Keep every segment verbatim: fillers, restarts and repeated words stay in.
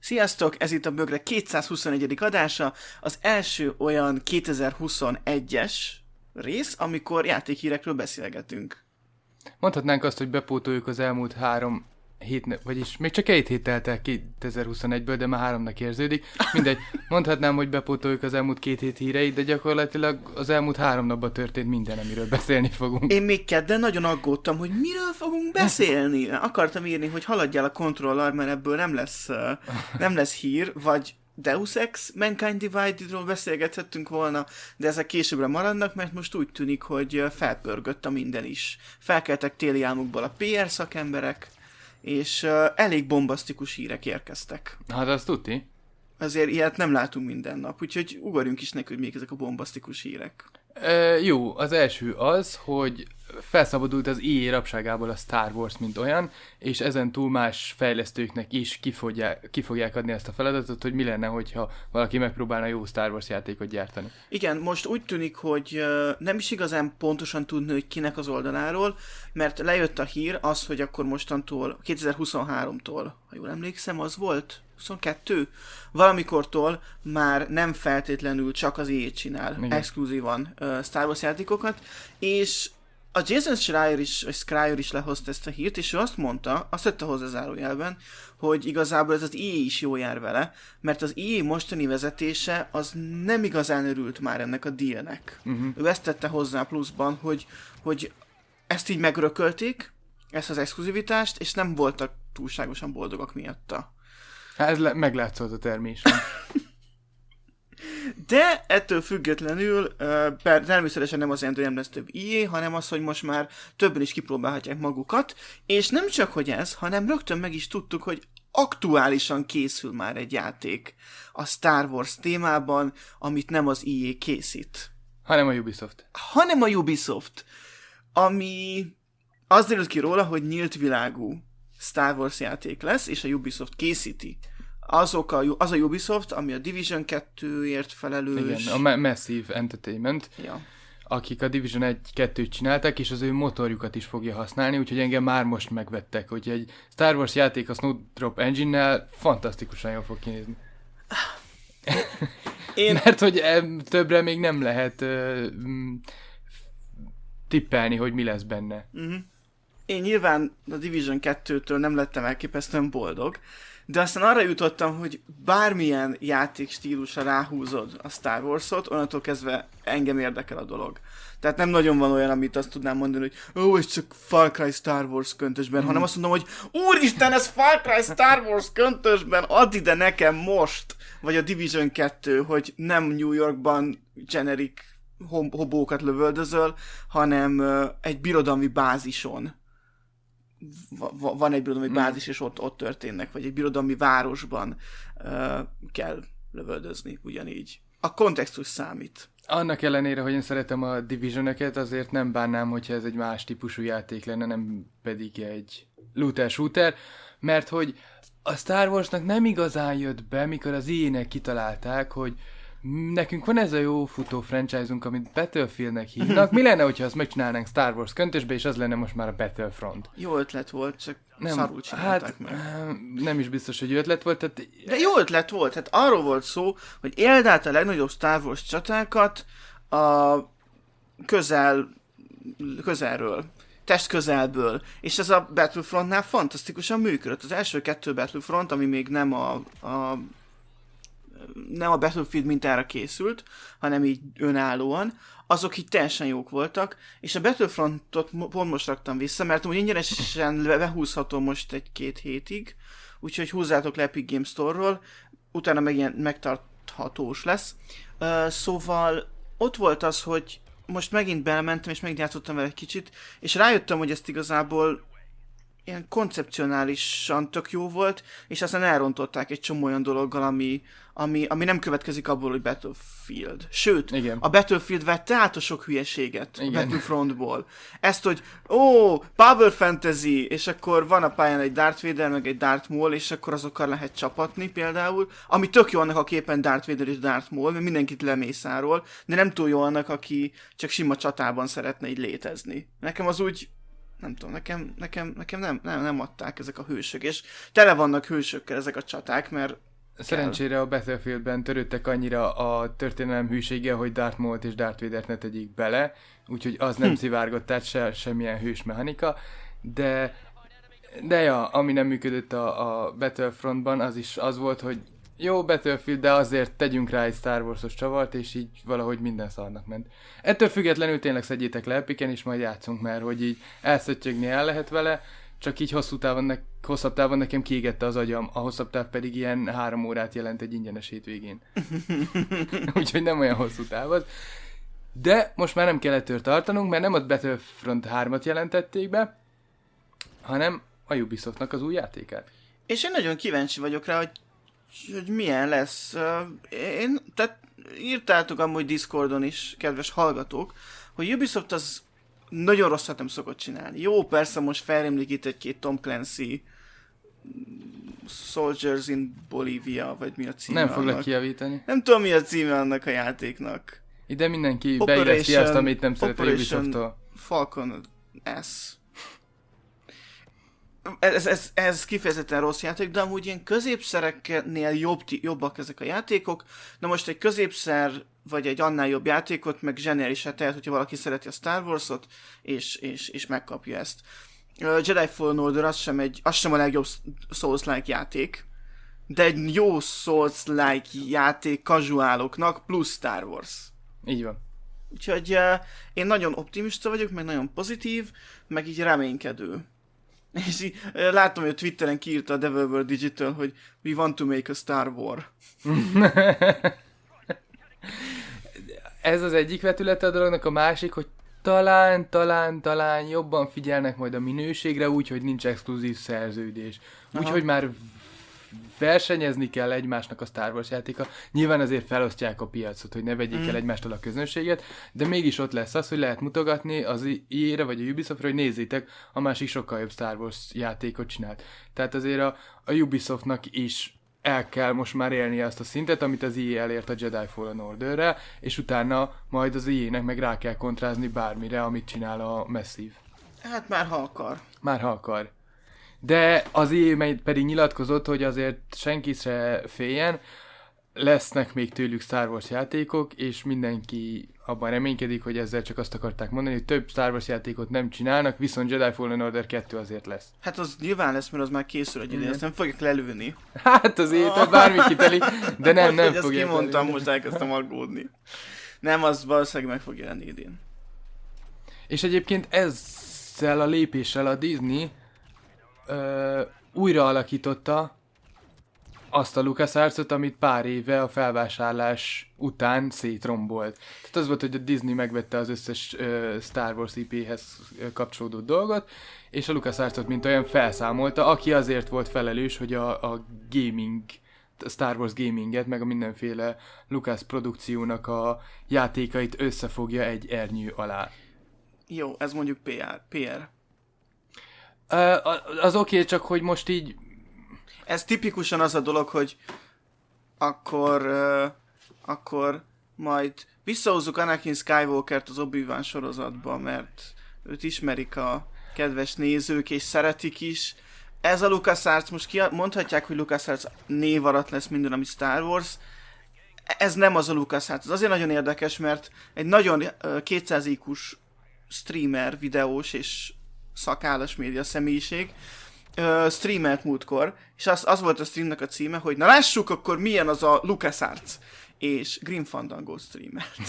Sziasztok, ez itt a Bögre kétszázhuszonegyedik adása, az első olyan kétezer-huszonegyes rész, amikor játékhírekről beszélgetünk. Mondhatnánk azt, hogy bepótoljuk az elmúlt három hét, vagyis még csak két hét telt el kétezer-huszonegyből, de már háromnak érződik. Mindegy, mondhatnám, hogy bepótoljuk az elmúlt két hét híreit, de gyakorlatilag az elmúlt három napban történt minden, amiről beszélni fogunk. Én még kedden nagyon aggódtam, hogy miről fogunk beszélni. Akartam írni, hogy haladjál a Controller, mert ebből nem lesz, nem lesz hír, vagy Deus Ex, Mankind Divided-ról beszélgethettünk volna, de ezek későbbre maradnak, mert most úgy tűnik, hogy felpörgött a minden is. Felkeltek téli álmukból a pé er szakemberek, és uh, elég bombasztikus hírek érkeztek. Hát azt tudti. Azért ilyet nem látunk minden nap, úgyhogy ugorjunk is neki, hogy még ezek a bombasztikus hírek. E, jó, az első az, hogy felszabadult az í á rabságából a Star Wars, mint olyan, és ezen túl más fejlesztőknek is ki fogják, ki fogják adni ezt a feladatot, hogy mi lenne, hogyha valaki megpróbálna jó Star Wars játékot gyártani. Igen, most úgy tűnik, hogy uh, nem is igazán pontosan tudni, hogy kinek az oldaláról, mert lejött a hír az, hogy akkor mostantól, kétezer-huszonháromtól, ha jól emlékszem, az volt? huszonkettő? Valamikortól már nem feltétlenül csak az í á csinál igen. exkluzívan uh, Star Wars játékokat, és a Jason Schreier is, vagy Schreier is lehozta ezt a hírt, és ő azt mondta, azt tette hozzá zárójelben, hogy igazából ez az í á is jól jár vele, mert az í á mostani vezetése az nem igazán örült már ennek a dealnek. Uh-huh. Ő ezt tette hozzá pluszban, hogy, hogy ezt így megrökölték, ezt az exkluzivitást, és nem voltak túlságosan boldogak miatta. Hát ez le- meglátszott a termésen. De ettől függetlenül uh, per, természetesen nem az jelenti, hogy nem lesz több í á, hanem az, hogy most már többen is kipróbálhatják magukat, és nem csak, hogy ez, hanem rögtön meg is tudtuk, hogy aktuálisan készül már egy játék a Star Wars témában, amit nem az í á készít. Hanem a Ubisoft. Hanem a Ubisoft, ami az derült ki róla, hogy nyílt világú Star Wars játék lesz, és a Ubisoft készíti. Azok a, az a Ubisoft, ami a Division kettőért felelős. Igen, a Ma- Massive Entertainment, ja. akik a Division egy-kettőt csinálták, és az ő motorjukat is fogja használni, úgyhogy engem már most megvettek, hogy egy Star Wars játék a Snowdrop Engine-nel fantasztikusan jól fog kinézni. Én... Mert hogy többre még nem lehet uh, tippelni, hogy mi lesz benne. Uh-huh. Én nyilván a Division kettőtől nem lettem elképesztően boldog, de aztán arra jutottam, hogy bármilyen játékstílusra ráhúzod a Star Wars-ot, onnantól kezdve engem érdekel a dolog. Tehát nem nagyon van olyan, amit azt tudnám mondani, hogy ó, ez csak Far Cry Star Wars köntösben, mm. hanem azt mondom, hogy úristen, ez Far Cry Star Wars köntösben, add ide nekem most! Vagy a Division kettő, hogy nem New Yorkban generic hob- hobókat lövöldözöl, hanem uh, egy birodalmi bázison. Van egy birodalmi bázis, és ott, ott történnek, vagy egy birodalmi városban uh, kell lövöldözni, ugyanígy. A kontextus számít. Annak ellenére, hogy én szeretem a Division-öket, azért nem bánnám, hogyha ez egy más típusú játék lenne, nem pedig egy looter-shooter, mert hogy a Star Warsnak nem igazán jött be, mikor az í á-nek kitalálták, hogy nekünk van ez a jó futó franchise-unk, amit Battlefieldnek hívnak. Mi lenne, hogyha azt megcsinálnánk Star Wars köntösbe, és az lenne most már a Battlefront? Jó ötlet volt, csak nem, szarul csinálták hát, meg. Nem is biztos, hogy jó ötlet volt. Tehát... De jó ötlet volt, hát arról volt szó, hogy éld át a legnagyobb Star Wars csatákat a közel, közelről, test közelből. És ez a Battlefrontnál fantasztikusan működött. Az első kettő Battlefront, ami még nem a, a nem a Battlefield mintára készült, hanem így önállóan, azok így teljesen jók voltak, és a Battlefrontot pont most raktam vissza, mert úgy ingyenesen behúzható most egy-két hétig, úgyhogy húzzátok le Epic Games Store-ról, utána meg ilyen megtarthatós lesz. Uh, szóval ott volt az, hogy most megint belementem, és megint játszottam vele egy kicsit, és rájöttem, hogy ezt igazából ilyen koncepcionálisan tök jó volt, és aztán elrontották egy csomó olyan dologgal, ami, ami, ami nem következik abból, hogy Battlefield. Sőt, igen. A Battlefield vette át a sok hülyeséget igen. a Battlefrontból. Ezt, hogy ó, Power Fantasy, és akkor van a pályán egy Darth Vader, meg egy Darth Maul, és akkor azokkal lehet csapatni például, ami tök jó annak a képen Darth Vader és Darth Maul, mert mindenkit lemészáról, de nem túl jó annak, aki csak sima csatában szeretne így létezni. Nekem az úgy nem tudom, nekem, nekem, nekem nem, nem, nem adták ezek a hősök, és tele vannak hősökkel ezek a csaták, mert Szerencsére a Battlefieldben törődtek annyira a történelem hűséggel, hogy Darth Maul-t és Darth Vader-t ne tegyék bele, úgyhogy az nem hm. szivárgott át se, semmilyen hős mechanika, de, de ja, ami nem működött a, a Battlefrontban, az is az volt, hogy jó Battlefield, de azért tegyünk rá egy Star Wars-os csavart, és így valahogy minden szarnak ment. Ettől függetlenül tényleg szedjétek le Epiken, és majd játszunk, mert hogy így elszöttyögni el lehet vele, csak így hosszú távon ne, hosszabb távon nekem kiégette az agyam, a hosszabb táv pedig ilyen három órát jelent egy ingyenes hétvégén. Úgyhogy nem olyan hosszú táv az. De most már nem kell ettől tartanunk, mert nem a Battlefront hármat jelentették be, hanem a Ubisoftnak az új játékát. És én nagyon kíváncsi vagyok rá, hogy, hogy milyen lesz. Én, tehát írtátok amúgy Discordon is, kedves hallgatók, hogy Ubisoft az nagyon rosszat nem szokott csinálni. Jó, persze most felrémlik itt egy-két Tom Clancy Soldiers in Bolivia, vagy mi a címe Nem foglak kijavítani. Nem tudom, mi a címe annak a játéknak. Ide mindenki beilleszti azt, amit nem szeret a Ubisoft-tól. Falcon S. Ez, ez, ez kifejezetten rossz játék, de amúgy ilyen középszereknél jobb, jobbak ezek a játékok. Na most egy középszer, vagy egy annál jobb játékot, meg zseniálisá tehet, hogyha valaki szereti a Star Wars-ot, és, és, és megkapja ezt. Uh, Jedi Fallen Order az sem, egy, az sem a legjobb Souls-like játék, de egy jó Souls-like játék casuáloknak plusz Star Wars. Így van. Úgyhogy uh, én nagyon optimista vagyok, meg nagyon pozitív, meg így reménykedő. És így, uh, látom, hogy a Twitteren kiírta a Devolver Digital, hogy we want to make a Star War. Ez az egyik vetülete a dolognak, a másik, hogy talán, talán, talán jobban figyelnek majd a minőségre, úgyhogy nincs exkluzív szerződés. Úgyhogy már versenyezni kell egymásnak a Star Wars játéka. Nyilván azért felosztják a piacot, hogy ne vegyék mm. el egymástól a közönséget, de mégis ott lesz az, hogy lehet mutogatni az í á-re vagy a Ubisoftra, hogy nézzétek, a másik sokkal jobb Star Wars játékot csinált. Tehát azért a, a Ubisoftnak is el kell most már élnie azt a szintet, amit az í á elért a Jedi Fallen Orderrel, és utána majd az í á-nek meg rá kell kontrázni bármire, amit csinál a Massive. Hát már ha akar. Már ha akar. De az í á pedig nyilatkozott, hogy azért senki se féljen, lesznek még tőlük Star Wars játékok, és mindenki abban reménykedik, hogy ezzel csak azt akarták mondani, hogy több Star Wars játékot nem csinálnak, viszont Jedi Fallen Order kettő azért lesz. Hát az nyilván lesz, mert az már készül egy idő, azt nem fogják lelőni. Hát az élet bármi kiteli, de nem, nem fogják. Ezt kimondtam, lelőni. Most elkezdtem aggódni. Nem, az valószínűleg meg fog jelenni idén. És egyébként ezzel a lépéssel a Disney ö, újra alakította azt a LucasArts-ot, amit pár éve a felvásárlás után szétrombolt. Tehát az volt, hogy a Disney megvette az összes uh, Star Wars í pé-hez kapcsolódó dolgot, és a LucasArts-ot mint olyan felszámolta, aki azért volt felelős, hogy a, a gaming, a Star Wars gaminget, meg a mindenféle Lucas produkciónak a játékait összefogja egy ernyő alá. Jó, ez mondjuk pé er. pé er. Uh, az oké, okay, csak hogy most így ez tipikusan az a dolog, hogy akkor, uh, akkor majd visszahúzzuk Anakin Skywalkert az Obi-Wan sorozatba, mert őt ismerik a kedves nézők, és szeretik is. Ez a LucasArts, most ki mondhatják, hogy LucasArts név alatt lesz minden, ami Star Wars. Ez nem az a LucasArts. Ez azért nagyon érdekes, mert egy nagyon uh, kétszáz í kú-s streamer, videós és szakállas média személyiség Uh, streamelt múltkor, és az, az volt a streamnek a címe, hogy na lássuk akkor milyen az a LucasArts, és Grim Fandango streamelt.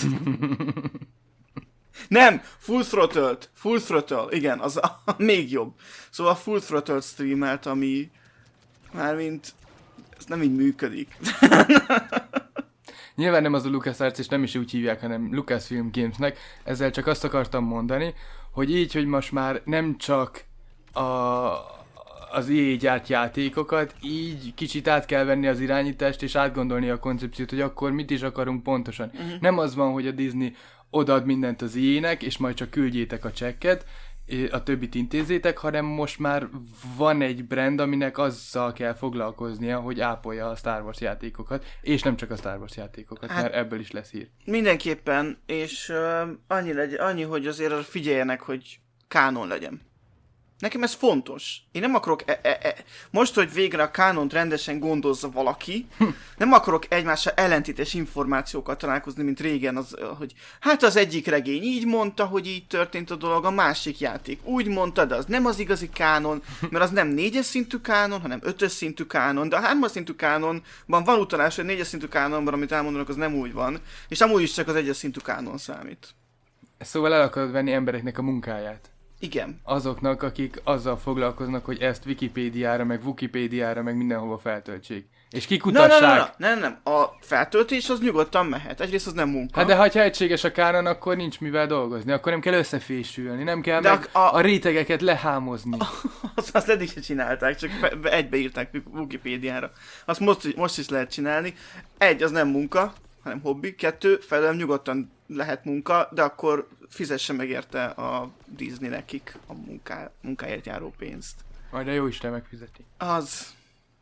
Nem, Full Throttle-t, Full Throttle, igen, az a, a még jobb. Szóval Full Throttle streamelt, ami mármint ez nem így működik. Nyilván nem az a LucasArts, és nem is úgy hívják, hanem Lucasfilm Gamesnek. Ezzel csak azt akartam mondani, hogy így, hogy most már nem csak a az í á gyárt játékokat, így kicsit át kell venni az irányítást, és átgondolni a koncepciót, hogy akkor mit is akarunk pontosan. Uh-huh. Nem az van, hogy a Disney odaad mindent az í á-nek, és majd csak küldjétek a csekket, a többit intézzétek, hanem most már van egy brand, aminek azzal kell foglalkoznia, hogy ápolja a Star Wars játékokat, és nem csak a Star Wars játékokat, hát, mert ebből is lesz hír. Mindenképpen, és uh, annyi, legy- annyi, hogy azért figyeljenek, hogy kánon legyen. Nekem ez fontos. Én nem akarok, e- e- e- most, hogy végre a kánont rendesen gondozza valaki, nem akarok egymással ellentétes információkkal találkozni, mint régen, az, hogy hát az egyik regény így mondta, hogy így történt a dolog, a másik játék úgy mondta, de az nem az igazi kánon, mert az nem négyes szintű kánon, hanem ötös szintű kánon, de a hármas szintű kánonban van utalás, hogy négyes szintű kánonban, amit elmondanak, az nem úgy van, és amúgy is csak az egyes szintű kánon számít. Szóval el akarod venni embereknek a munkáját. Igen. Azoknak, akik azzal foglalkoznak, hogy ezt Wikipédiára, meg Wikipédiára, meg mindenhova feltöltsék. És kikutassák. Nem, nem, nem, nem, nem. A feltöltés az nyugodtan mehet. Egyrészt az nem munka. Hát de ha egységes a kánon, akkor nincs mivel dolgozni. Akkor nem kell összefésülni, nem kell de meg a, a, a rétegeket lehámozni. Azt, azt eddig se csinálták, csak fe, egybeírták Wikipédiára. Azt most, most is lehet csinálni. Egy, az nem munka, hanem hobbi. Kettő, felőlem nyugodtan lehet munka, de akkor fizesse meg érte a Disney nekik a munká, munkáért járó pénzt. Majd a jóisten megfizeti. Az.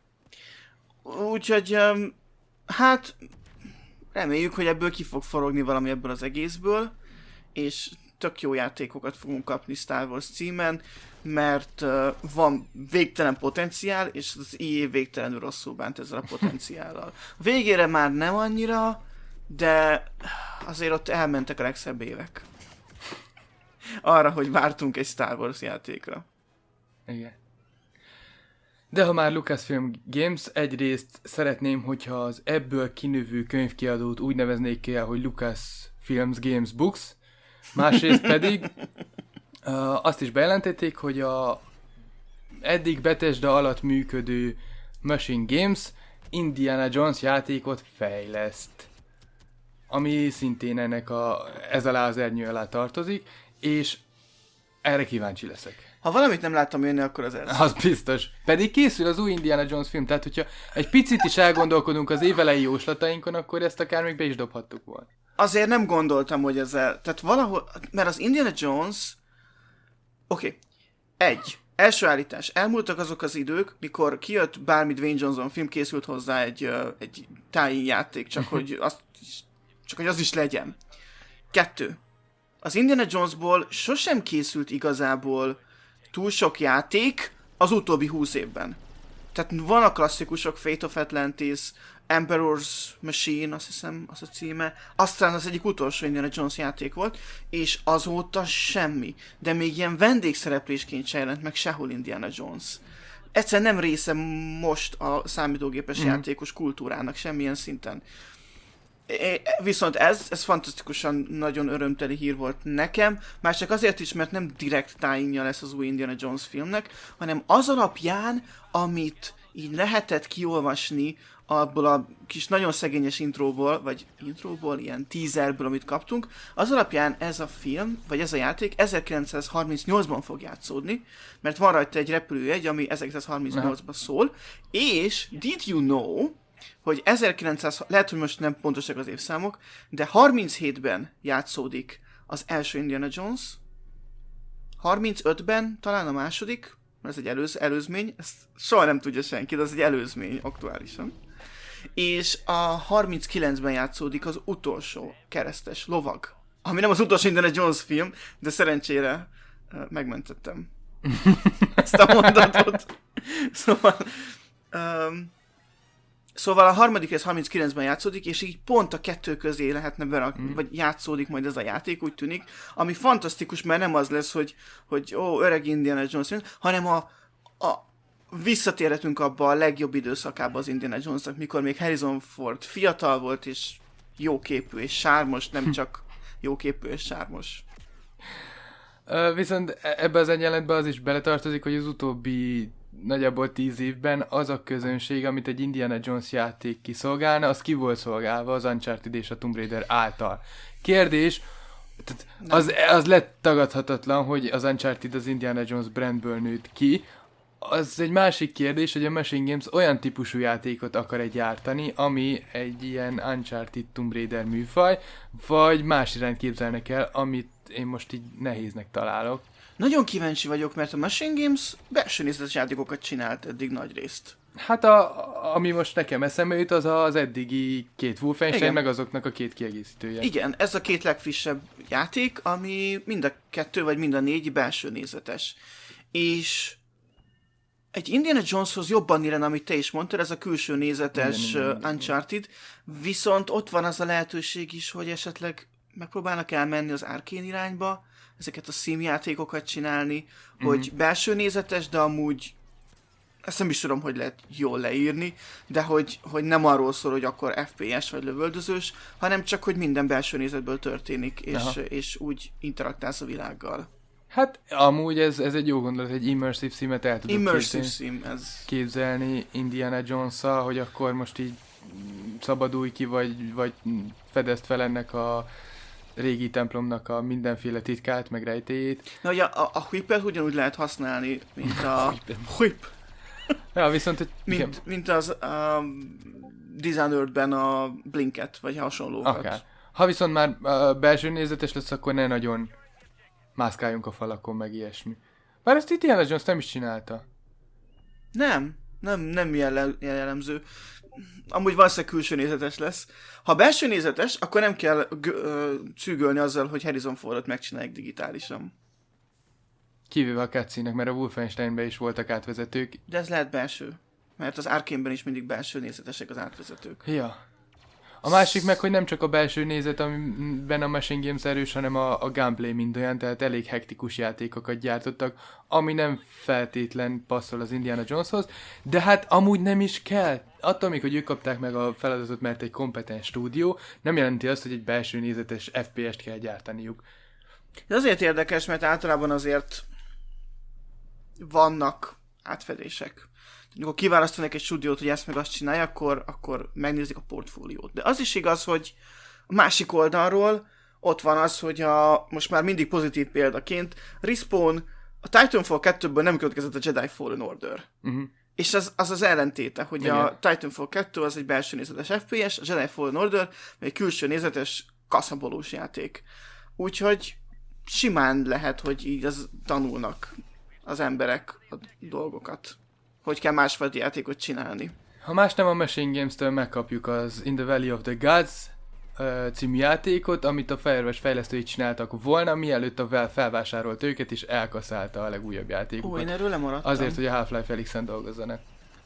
Úgyhogy, um, hát reméljük, hogy ebből ki fog forogni valami ebből az egészből, és tök jó játékokat fogunk kapni Star Wars címen, mert uh, van végtelen potenciál, és az í á végtelenül rosszul bánt ezzel a potenciállal. A végére már nem annyira, de azért ott elmentek a legszebb évek. Arra, hogy vártunk egy Star Wars játékra. Igen. De ha már Lucasfilm Games, egyrészt szeretném, hogyha az ebből kinövő könyvkiadót úgy neveznék el, hogy Lucasfilms Games Books, másrészt pedig uh, azt is bejelentették, hogy a eddig Bethesda alatt működő Machine Games Indiana Jones játékot fejleszt, ami szintén ennek a, ez alá az ernyő alá tartozik, és erre kíváncsi leszek. Ha valamit nem láttam jönni, akkor az ez. Az biztos. Pedig készül az új Indiana Jones film, tehát hogyha egy picit is elgondolkodunk az évelei jóslatainkon, akkor ezt akár még be is dobhattuk volna. Azért nem gondoltam, hogy ezzel... Tehát valahol... Mert az Indiana Jones... Oké. Okay. Egy. Első állítás. Elmúltak azok az idők, mikor kijött bármi Dwayne Johnson film, készült hozzá egy, uh, egy tie-in játék, csak hogy, azt, csak hogy az is legyen. Kettő. Az Indiana Jonesból sosem készült igazából túl sok játék az utóbbi húsz évben. Tehát van a klasszikusok, Fate of Atlantis, Emperor's Machine, azt hiszem az a címe, aztán az egyik utolsó Indiana Jones játék volt, és azóta semmi. De még ilyen vendégszereplésként se jelent meg sehol Indiana Jones. Egyszerűen nem része most a számítógépes mm. játékos kultúrának semmilyen szinten. É, viszont ez, ez fantasztikusan nagyon örömteli hír volt nekem, már csak azért is, mert nem direkt tie-inja lesz az új Indiana Jones filmnek, hanem az alapján, amit így lehetett kiolvasni abból a kis nagyon szegényes intróból, vagy intróból, ilyen teaserből, amit kaptunk, az alapján ez a film, vagy ez a játék ezerkilencszázharmincnyolcban fog játszódni, mert van rajta egy repülőjegy, ami ezerkilencszázharmincnyolcban szól, és did you know, hogy ezerkilencszáz, lehet, hogy most nem pontosak az évszámok, de harminchétben játszódik az első Indiana Jones, harmincötben talán a második, mert ez egy előz, előzmény, ezt soha nem tudja senki, de ez egy előzmény aktuálisan. És a harminckilencben játszódik az utolsó keresztes lovag, ami nem az utolsó Indiana Jones film, de szerencsére uh, megmentettem ezt a mondatot. Szóval... Um, Szóval a harmadik rész harminckilencben játszódik, és így pont a kettő közé lehetne berakni, mm. vagy játszódik majd ez a játék, úgy tűnik, ami fantasztikus, mert nem az lesz, hogy, hogy ó, öreg Indiana Jones, hanem a, a visszatérhetünk abba a legjobb időszakába az Indiana Jonesnak, mikor még Harrison Ford fiatal volt, és jóképű és sármos, nem csak jóképű és sármos. Uh, viszont ebbe az egyenletben az is beletartozik, hogy az utóbbi nagyjából tíz évben az a közönség, amit egy Indiana Jones játék kiszolgálna, az ki volt szolgálva az Uncharted és a Tomb Raider által. Kérdés, az, az lett tagadhatatlan, hogy az Uncharted az Indiana Jones brandből nőtt ki. Az egy másik kérdés, hogy a Machine Games olyan típusú játékot akar-e gyártani, ami egy ilyen Uncharted Tomb Raider műfaj, vagy más irányt képzelnek el, amit én most így nehéznek találok. Nagyon kíváncsi vagyok, mert a Machine Games belső nézetes játékokat csinált eddig nagy részt. Hát a, ami most nekem eszembe jut, az az eddigi két Wolfenstein, meg azoknak a két kiegészítője. Igen, ez a két legfrissebb játék, ami mind a kettő vagy mind a négy belső nézetes. és egy Indiana Joneshoz jobban illene, amit te is mondtad, ez a külső nézetes Igen, igen, igen, Uncharted, viszont ott van az a lehetőség is, hogy esetleg megpróbálnak elmenni az Arkane irányba, ezeket a színjátékokat csinálni, mm-hmm. hogy belső nézetes, de amúgy ezt nem is tudom, hogy lehet jól leírni, de hogy, hogy nem arról szól, hogy akkor ef pé es vagy lövöldözős, hanem csak, hogy minden belső nézetből történik, és, és úgy interaktálsz a világgal. Hát amúgy ez, ez egy jó gondolat, egy immersive simet el tudok immersive képzelni, sim, ez... képzelni Indiana Jones-szal, hogy akkor most így szabadulj ki, vagy, vagy fedezd fel ennek a régi templomnak a mindenféle titkát, meg rejtélyét. Na, ugye a, a, a whippet ugyanúgy lehet használni, mint a whip. Ja, viszont, hogy mint, mint az um, Dishonored-ben a Blinket, vagy hasonlókat. Akár. Ha viszont már uh, belső nézetes lesz, akkor ne nagyon mászkáljunk a falakon, meg ilyesmi. Bár ezt itt Indiana Jones nem is csinálta. Nem, nem, nem jelle, jellemző. Amúgy valószínűleg külső nézetes lesz. Ha belső nézetes, akkor nem kell g- ö, cűgölni azzal, hogy Harrison Fordot megcsinálják digitálisan. Kivéve a cutscene-nek, mert a Wolfensteinben is voltak átvezetők. De ez lehet belső. Mert az Arkane-ben is mindig belső nézetesek az átvezetők. Ja. A másik meg, hogy nem csak a belső nézet, amiben a Machine Games erős, hanem a, a gameplay mind olyan, tehát elég hektikus játékokat gyártottak, ami nem feltétlen passzol az Indiana Joneshoz, de hát amúgy nem is kell. Attól még, hogy ők kapták meg a feladatot, mert egy kompetens stúdió, nem jelenti azt, hogy egy belső nézetes ef pé est kell gyártaniuk. De azért érdekes, mert általában azért vannak átfedések. Amikor kiválasztanak egy stúdiót, hogy ezt meg azt csinálja, akkor, akkor megnézik a portfóliót. De az is igaz, hogy a másik oldalról ott van az, hogy a, most már mindig pozitív példaként, Respawn a Titanfall kettőből nem következett a Jedi Fallen Order. Uh-huh. És az, az az ellentéte, hogy igen. A Titanfall kettő az egy belső nézetes ef pé es, a Jedi Fallen Order egy külső nézetes kaszabolós játék. Úgyhogy simán lehet, hogy így az tanulnak az emberek a dolgokat. Hogy kell másfajta játékot csinálni. Ha más nem, a Machine Games-től megkapjuk az In the Valley of the Gods uh, című játékot, amit a Firewatch fejlesztői csináltak volna, mielőtt a Valve felvásárolt őket, és elkaszálta a legújabb játékokat. Ó, én erről lemaradtam. Azért, hogy a Half-Life Alyx-en dolgozzanak.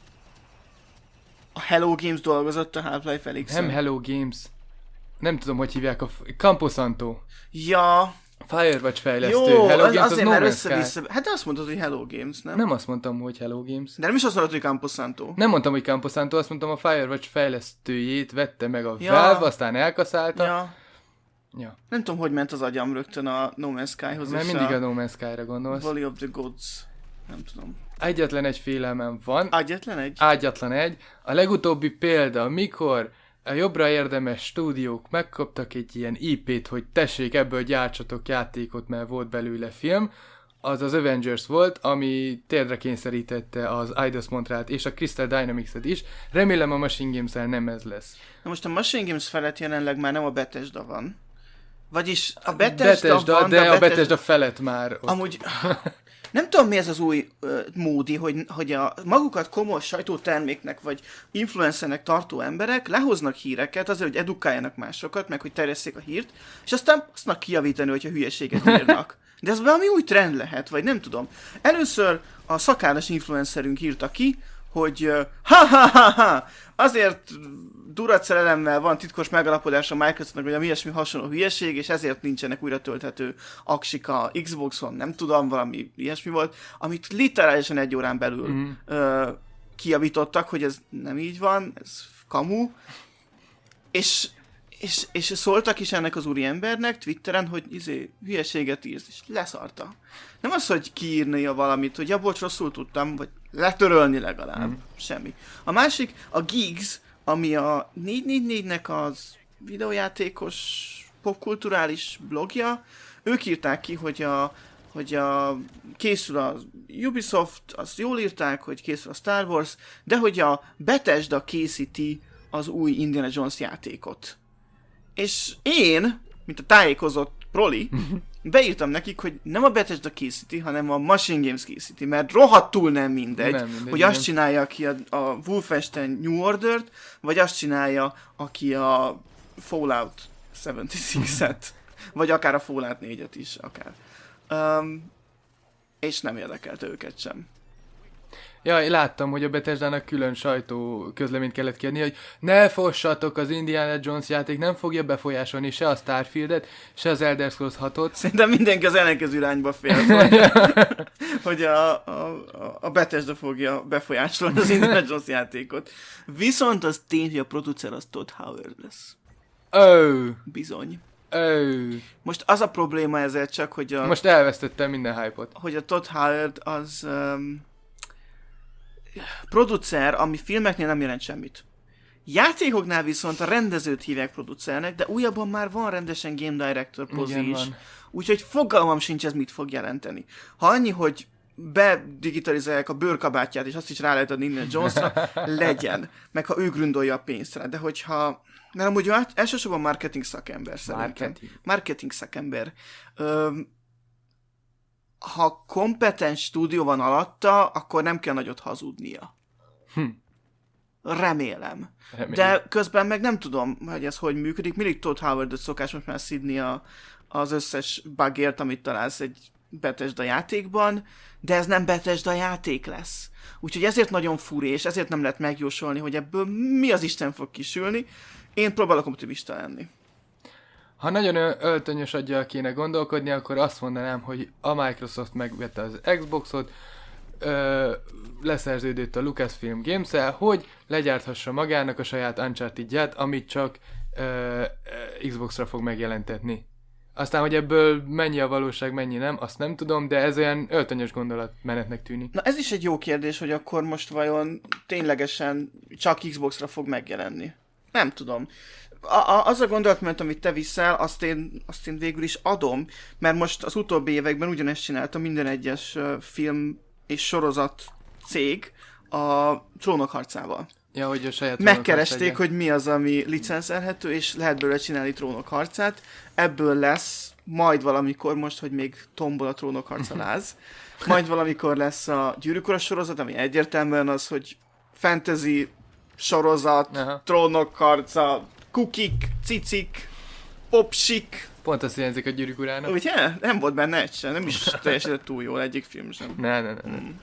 A Hello Games dolgozott a Half-Life Alyx-en? Nem Hello Games. Nem tudom, hogy hívják a... F- Camposanto. Ja... Firewatch fejlesztő. Jó, Hello az Games azért, az mert No össze-vissza... Hát azt mondtad, hogy Hello Games, nem? Nem azt mondtam, hogy Hello Games. De nem is azt mondtad, hogy Camposanto. Nem mondtam, hogy Camposanto, azt mondtam, a Firewatch fejlesztőjét vette meg a ja. Valve, aztán elkaszálta. Ja. Ja. Nem tudom, hogy ment az agyam rögtön a No Man's Skyhoz. Mert mindig a, a No Man's Sky-ra gondolsz. Valley of the Gods. Nem tudom. Egyetlen egy félelmem van. Egyetlen egy? Ágyatlan egy. A legutóbbi példa, mikor a jobbra érdemes stúdiók megkaptak egy ilyen í pét, hogy tessék, ebből gyártsatok játékot, mert volt belőle film, az az Avengers volt, ami térdre kényszerítette az Eidos Montrealt és a Crystal Dynamics-et is. Remélem a Machine Games-el nem ez lesz. Na most a Machine Games felett jelenleg már nem a Bethesda van. Vagyis a Bethesda, Bethesda van, de, de a Bethesda... Bethesda felett már ott. Amúgy... Nem tudom, mi ez az új uh, módi, hogy, hogy a magukat komoly sajtóterméknek vagy influencernek tartó emberek lehoznak híreket azért, hogy edukáljanak másokat, meg hogy terjesszék a hírt, és aztán aztnak kijavítani, hogyha hülyeséget írnak. De ez valami új trend lehet, vagy nem tudom. Először a szakállas influencerünk írta ki, hogy uh, ha-ha-ha-ha, azért Duracell-elemmel van titkos megalapodás a Microsoftnak, vagy a ilyesmi hasonló hülyeség, és ezért nincsenek újra tölthető aksik a Xboxon, nem tudom, valami ilyesmi volt, amit literálisan egy órán belül mm. uh, kijavítottak, hogy ez nem így van, ez kamu, és, és, és szóltak is ennek az úriembernek Twitteren, hogy izé, hülyeséget írsz, és leszarta. Nem az, hogy kiírnia valamit, hogy ja, bocs, rosszul tudtam, vagy letörölni legalább, mm. semmi. A másik, a Geeks, ami a négy négy négynek az videójátékos popkulturális blogja, ők írták ki, hogy a, hogy a készül a Ubisoft, azt jól írták, hogy készül a Star Wars, de hogy a Bethesda készíti az új Indiana Jones játékot. És én, mint a tájékozott proli, beírtam nekik, hogy nem a Bethesda készíti, hanem a Machine Games készíti, mert rohadtul nem mindegy, nem mindegy hogy nem. Azt csinálja, aki a, a Wolfenstein New Order-t, vagy azt csinálja, aki a Fallout hetvenhatot, vagy akár a Fallout négyet is, akár. Um, és nem érdekelte őket sem. Ja, én láttam, hogy a Bethesdának külön sajtó közleményt kellett kiadni, hogy ne fossatok, az Indiana Jones játék nem fogja befolyásolni se a Starfieldet, se az Elder Scrolls hatot. Szerintem mindenki az ellenkező irányba fél, hogy, hogy a, a, a Bethesda fogja befolyásolni az Indiana Jones játékot. Viszont az tény, hogy a producer az Todd Howard lesz. Ó! Oh. Bizony. Ó! Oh. Most az a probléma ezzel csak, hogy a... Most elvesztettem minden hype-ot. Hogy a Todd Howard az... Um, producer, ami filmeknél nem jelent semmit. Játékoknál viszont a rendezőt hívják producernek, de újabban már van rendesen Game Director pozi is. Úgyhogy fogalmam sincs, ez mit fog jelenteni. Ha annyi, hogy bedigitalizálják a bőrkabátját, és azt is rá lehet adni Indiana Jonesra, legyen. Meg ha ő grundolja a pénzt rá. De hogyha... Mert amúgy elsősorban marketing szakember szerintem. Marketing. Marketing szakember. Öm, ha kompetens stúdió van alatta, akkor nem kell nagyot hazudnia. Hm. Remélem. Remélem. De közben meg nem tudom, hogy ez hogy működik. Mindig Todd Howardot szokás most már szidni a, az összes bugért, amit találsz egy Bethesda játékban, de ez nem Bethesda játék lesz. Úgyhogy ezért nagyon furi, és ezért nem lehet megjósolni, hogy ebből mi az Isten fog kisülni. Én próbálok optimista lenni. Ha nagyon öltönyös aggyal kéne gondolkodni, akkor azt mondanám, hogy a Microsoft megvette az Xboxot, ö, leszerződött a Lucasfilm Games-el, hogy legyárthassa magának a saját Uncharted-ját, amit csak ö, Xboxra fog megjelentetni. Aztán, hogy ebből mennyi a valóság, mennyi nem, azt nem tudom, de ez olyan öltönyös gondolatmenetnek tűnik. Na ez is egy jó kérdés, hogy akkor most vajon ténylegesen csak Xboxra fog megjelenni. Nem tudom. A, a, az a gondolatmenet, amit te viszel, azt én, azt én végül is adom, mert most az utóbbi években ugyanezt csinálta minden egyes uh, film és sorozat cég a Trónok harcával. Ja, hogy a saját megkeresték, hogy mi az, ami licencelhető, és lehet belőle csinálni Trónok harcát. Ebből lesz majd valamikor, most, hogy még tombol a Trónok harca láz, majd valamikor lesz a Gyűrűk ura sorozat, ami egyértelműen az, hogy fantasy sorozat, aha. Trónok harca, kukik, cicik, popsik. Pont azt jelzik a Gyűrűk urának. Ugye? Nem volt benne egy sem, nem is teljesített túl jól egyik film sem. Ne, ne, ne. ne. Mm.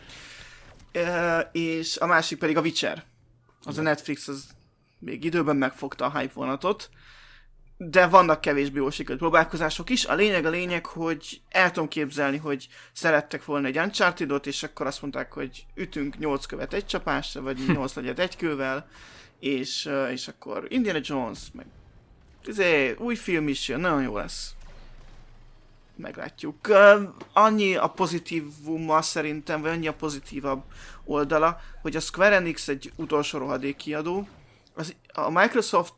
E, és a másik pedig a Witcher. Az a Netflix az még időben megfogta a hype vonatot, de vannak kevésbé jól sikerült próbálkozások is. A lényeg a lényeg, hogy el tudom képzelni, hogy szerettek volna egy Uncharted-ot, és akkor azt mondták, hogy ütünk nyolc követ egy csapásra, vagy nyolc legyet egy kővel, és, és akkor Indiana Jones, meg izé, új film is jön, nagyon jó lesz. Meglátjuk. Annyi a pozitívuma szerintem, vagy annyi a pozitívabb oldala, hogy a Square Enix egy utolsó rohadék kiadó. Az, a Microsoft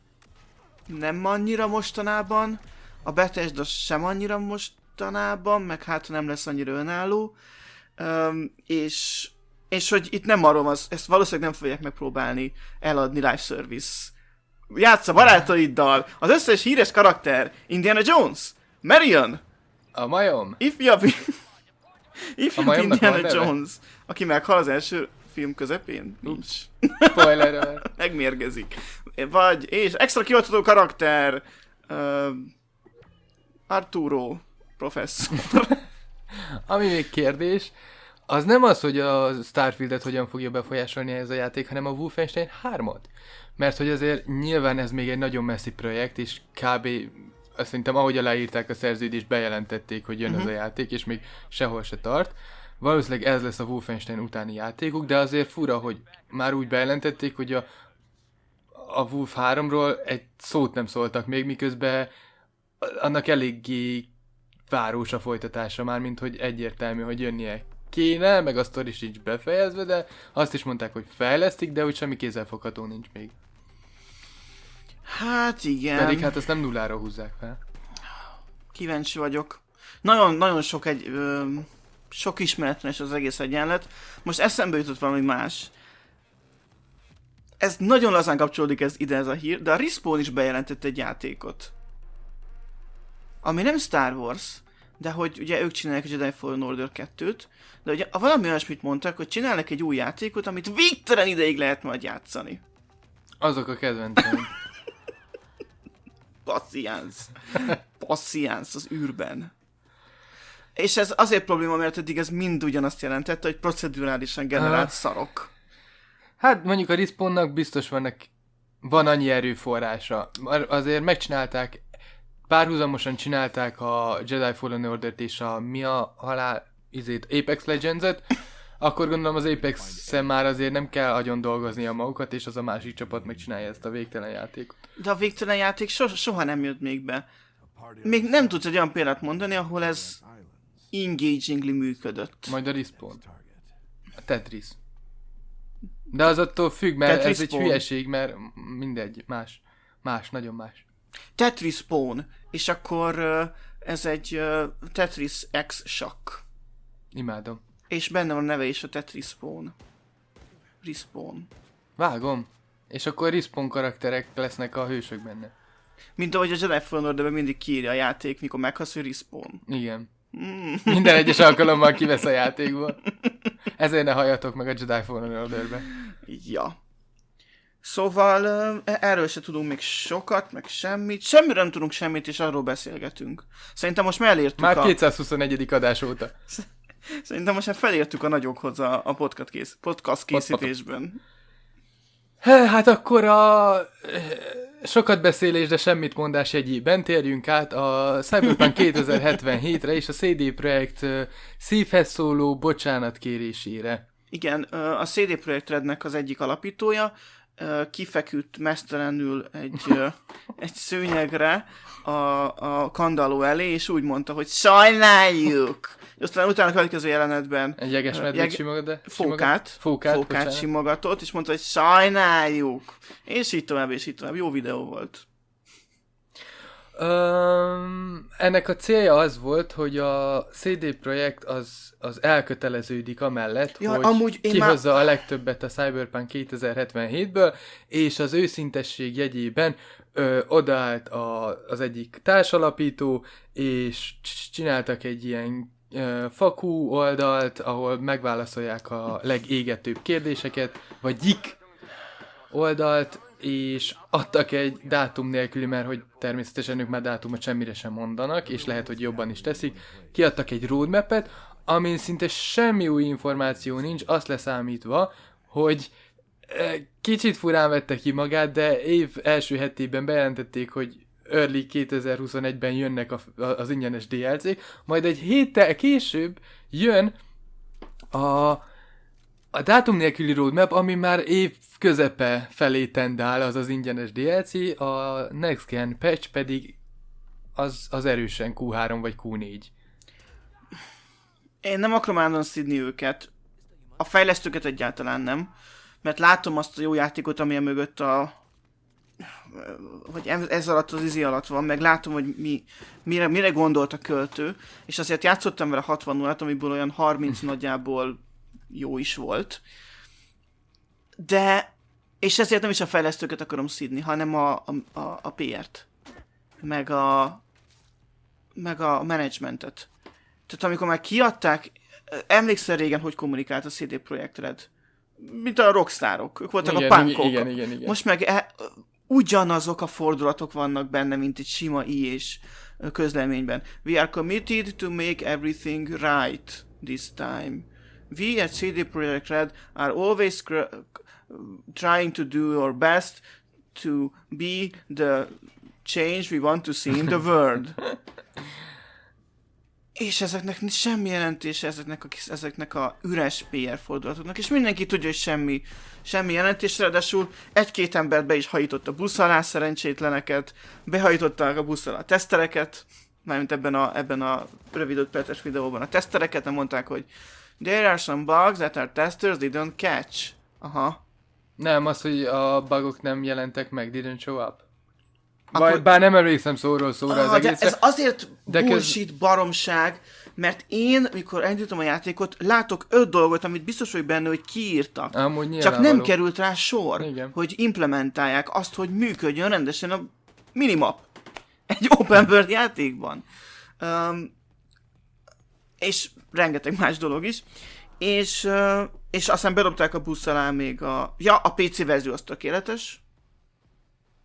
nem annyira mostanában, a Bethesda sem annyira mostanában, meg hát nem lesz annyira önálló, um, és, és hogy itt nem arról az, ezt valószínűleg nem fogják megpróbálni eladni live service. Játsz a barátaiddal, az összes híres karakter, Indiana Jones, Marion, a majom, ifjabb, ifjabb Indiana Jones, aki meghal az első film közepén? Nincs. Spoiler. Megmérgezik. Vagy, és extra kiadható karakter, uh, Arturo professzor. Ami még kérdés, az nem az, hogy a Starfieldet hogyan fogja befolyásolni ez a játék, hanem a Wolfenstein hármat. Mert hogy azért nyilván ez még egy nagyon messzi projekt, és kb. Azt szerintem ahogy aláírták a szerződést, bejelentették, hogy jön uh-huh. ez a játék, és még sehol se tart. Valószínűleg ez lesz a Wolfenstein utáni játékuk, de azért fura, hogy már úgy bejelentették, hogy a, a Wolf háromról egy szót nem szóltak még, miközben annak eléggé várós a folytatása már, mint hogy egyértelmű, hogy jönnie kéne, meg a sztori sincs befejezve, de azt is mondták, hogy fejlesztik, de úgy semmi kézzelfogható nincs még. Hát igen. Pedig hát ezt nem nullára húzzák fel. Kíváncsi vagyok. Nagyon, nagyon sok egy... Ö... Sok ismeretlenes az egész egyenlet. Most eszembe jutott valami más. Ez nagyon lazán kapcsolódik ez ide ez a hír, de a Respawn is bejelentett egy játékot. Ami nem Star Wars, de hogy ugye ők csinálják a Jedi Fallen Order kettőt, de ugye valami olyasmit mondtak, hogy csinálnak egy új játékot, amit végtelen ideig lehet majd játszani. Azok a kedvencem. Passziánsz. Passziánsz az űrben. És ez azért probléma, mert eddig ez mind ugyanazt jelentette, hogy procedurálisan generált Ah. szarok. Hát mondjuk a Respawnnak biztos vannak, van annyi erőforrása. Azért megcsinálták, párhuzamosan csinálták a Jedi Fallen Order-t és a mi a halál, izét, Apex Legends-et, akkor gondolom az Apex-en már azért nem kell agyon dolgozni a magukat, és az a másik csapat megcsinálja ezt a végtelen játékot. De a végtelen játék so- soha nem jött még be. Még nem tudsz egy olyan példát mondani, ahol ez engagingly működött. Majd a Respawn. A Tetris. De az attól függ, mert Tetris ez egy Spawn. hülyeség, mert mindegy, más. Más, nagyon más. Tetris Spawn, és akkor ö, ez egy ö, Tetris X sakk. Imádom. És benne van a neve is, a Tetris Spawn. Respawn. Vágom. És akkor Respawn karakterek lesznek a hősök benne. Mint ahogy a Jedi Fallen Orderben mindig kiírja a játék, mikor meghalsz, hogy Respawn. Igen. Mm. Minden egyes alkalommal kivesz a játékból. Ezért ne halljatok meg a Jedi Fallen Orderbe. Ja. Szóval ö, erről se tudunk még sokat, meg semmit. Semmiről nem tudunk semmit, és arról beszélgetünk. Szerintem most már elértük Már a... kétszázhuszonegyedik adás óta. Szerintem most már felértük a nagyokhoz a, a podcast, kész, podcast készítésben. Hát akkor a sokat beszélés, de semmit mondás jegyében térjünk át a Cyberpunk kétezer-hetvenhétre és a cé dé Projekt szívhez szóló bocsánatkérésére. Igen, ö, a cé dé Projekt Rednek az egyik alapítója ö, kifeküdt mesztelenül egy, ö, egy szőnyegre a, a kandalló elé, és úgy mondta, hogy sajnáljuk! És aztán utána a következő jelenetben Egy jegesmedvét Jeg- simogat, de... fókát, Fókát, fókát bocsánat. simogatott, és mondta, hogy sajnáljuk! És így tovább, és így tovább. Jó videó volt. Um, ennek a célja az volt, hogy a cé dé Projekt az, az elköteleződik amellett, Ja, hogy amúgy én kihozza a legtöbbet a Cyberpunk kétezer-hetvenhétből, és az őszintesség jegyében ö, odaállt a, az egyik társalapító, és c- csináltak egy ilyen ö, fakú oldalt, ahol megválaszolják a legégetőbb kérdéseket, vagy gyik oldalt, és adtak egy dátum nélküli, mert hogy természetesen ők már dátumot semmire sem mondanak, és lehet, hogy jobban is teszik. Kiadtak egy roadmap-et, amin szinte semmi új információ nincs, azt leszámítva, hogy eh, kicsit furán vette ki magát, de év első hetében bejelentették, hogy early kétezer-huszonegyben jönnek a, a, az ingyenes dé el cé, majd egy héttel később jön a A dátum nélküli roadmap, ami már év közepe felé tendál, az az ingyenes dé el cé, a Next Gen patch pedig az, az erősen kú három vagy kú négy. Én nem akarom állandóan szidni őket. A fejlesztőket egyáltalán nem. Mert látom azt a jó játékot, ami mögött a... hogy ez alatt az izi alatt van, meg látom, hogy mi, mire, mire gondolt a költő, és azért játszottam vele hatvan órát, amiből olyan harminc nagyjából jó is volt. De, és ezért nem is a fejlesztőket akarom szidni, hanem a, a, a, a pé er-t. Meg a meg a menedzsmentet. Tehát amikor már kiadták, emlékszel régen, hogy kommunikált a cé dé Projekt Red? Mint a rockstárok. Ők voltak Igen, a punkok. igen, igen, igen. Most meg e, ugyanazok a fordulatok vannak benne, mint egy sima i és közleményben. We are committed to make everything right this time. We at cé dé Projekt Red are always cr- trying to do our best to be the change we want to see in the world. És ezeknek nincs semmi jelentése, ezeknek a, ezeknek a üres pé er fordulatoknak, és mindenki tudja, hogy semmi, semmi jelentés, ráadásul egy-két embert be is hajított a busz alá, szerencsétleneket, behajították a busz alá a tesztereket, mármint ebben a, ebben a rövid öt perces videóban a tesztereket, nem mondták, hogy there are some bugs that our testers didn't catch. Aha. Nem, az, hogy a bugok nem jelentek meg, didn't show up. Akkor... Bár, bár nem emlékszem szóról szóra ah, az de egészre. ez azért de bullshit köz... baromság, mert én, mikor elindítom a játékot, látok öt dolgot, amit biztos vagyok benne, hogy kiírtak. Amúgy Csak nem került rá sor, igen, hogy implementálják azt, hogy működjön rendesen a minimap. Egy open world játékban. Um, és rengeteg más dolog is. És, uh, és aztán bedobták a busz alá még a... Ja, a pé cé verzió az tökéletes.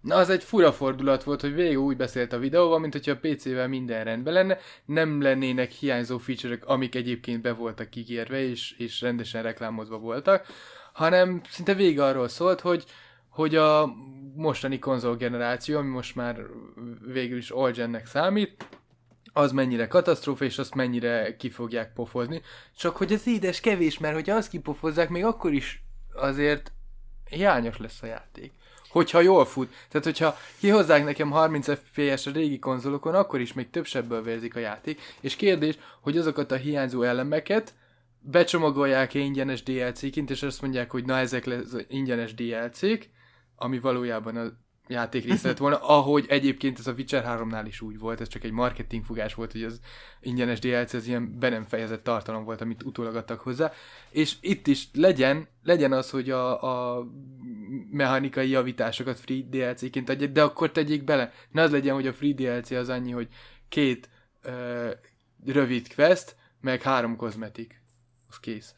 Na, az egy fura fordulat volt, hogy végig úgy beszélt a videóval, mint hogyha a pé cével minden rendben lenne, nem lennének hiányzó feature-ök, amik egyébként be voltak ígérve, és, és rendesen reklámozva voltak, hanem szinte végig arról szólt, hogy, hogy a mostani konzolgeneráció, ami most már végül is all-gennek számít, az mennyire katasztrófa, és azt mennyire ki fogják pofozni. Csak hogy az édes kevés, mert hogyha azt kipofozzák, még akkor is azért hiányos lesz a játék. Hogyha jól fut. Tehát, hogyha kihozzák nekem harminc ef pé es a régi konzolokon, akkor is még több sebből vérzik a játék. És kérdés, hogy azokat a hiányzó elemeket becsomagolják-e ingyenes dé el cé-ként, és azt mondják, hogy na, ezek lesz ingyenes dé el cé-k, ami valójában a játék része lett volna, ahogy egyébként ez a Witcher háromnál is úgy volt, ez csak egy marketingfugás volt, hogy az ingyenes dé el cé az ilyen be nem fejezett tartalom volt, amit utólag adtak hozzá, és itt is legyen, legyen az, hogy a, a mechanikai javításokat free dé el cé-ként adják, de akkor tegyék bele. Ne az legyen, hogy a free dé el cé az annyi, hogy két ö, rövid quest, meg három kozmetik. Az kész.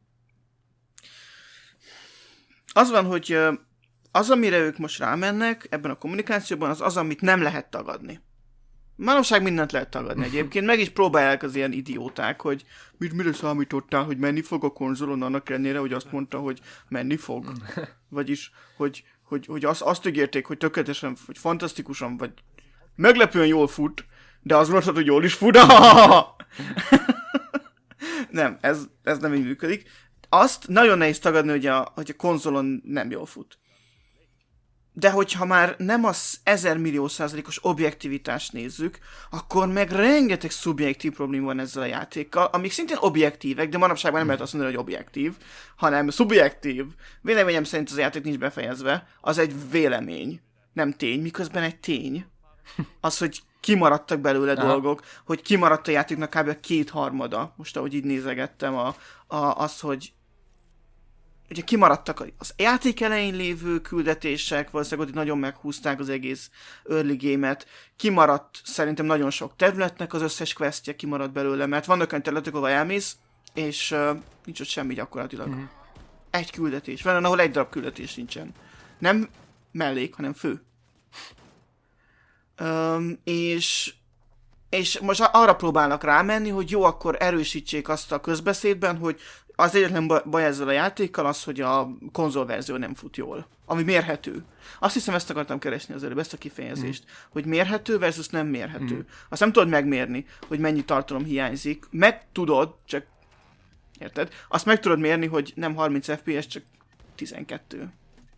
Az van, hogy az, amire ők most rámennek ebben a kommunikációban, az az, amit nem lehet tagadni. Manapság mindent lehet tagadni egyébként. Meg is próbálják az ilyen idióták, hogy mit, mire számítottál, hogy menni fog a konzolon, annak ellenére, hogy azt mondta, hogy menni fog. Vagyis, hogy, hogy, hogy azt, azt ígérték, hogy tökéletesen, hogy fantasztikusan, vagy meglepően jól fut, de az mondtad, hogy jól is fut. Nem, ez, ez nem így működik. Azt nagyon nehéz tagadni, hogy a, hogy a konzolon nem jól fut. De hogyha már nem az ezer millió százalékos objektivitást nézzük, akkor meg rengeteg szubjektív probléma van ezzel a játékkal, amik szintén objektívek, de manapság már nem lehet azt mondani, hogy objektív, hanem szubjektív. Véleményem szerint az a játék nincs befejezve, az egy vélemény, nem tény, miközben egy tény. Az, hogy kimaradtak belőle Aha. dolgok, hogy kimaradt a játéknak kb. A kétharmada, most ahogy így nézegettem, a, a, az, hogy ugye kimaradtak az játék elején lévő küldetések, valószínűleg ott nagyon meghúzták az egész early game-et, kimaradt szerintem nagyon sok területnek az összes questje kimaradt belőle, mert vannak olyan területek, ahol elmész, és uh, nincs ott semmi gyakorlatilag. Mm. Egy küldetés. Van, ahol egy darab küldetés nincsen. Nem mellék, hanem fő. Um, és, és most arra próbálnak rámenni, hogy jó, akkor erősítsék azt a közbeszédben, hogy az egyetlen baj ezzel a játékkal az, hogy a konzolverzió nem fut jól. Ami mérhető. Azt hiszem, ezt akartam keresni az előbb, ezt a kifejezést. Mm. Hogy mérhető versus nem mérhető. Mm. Azt nem tudod megmérni, hogy mennyi tartalom hiányzik. Meg tudod, csak érted? Azt meg tudod mérni, hogy nem harminc ef pé es, csak tizenkettő.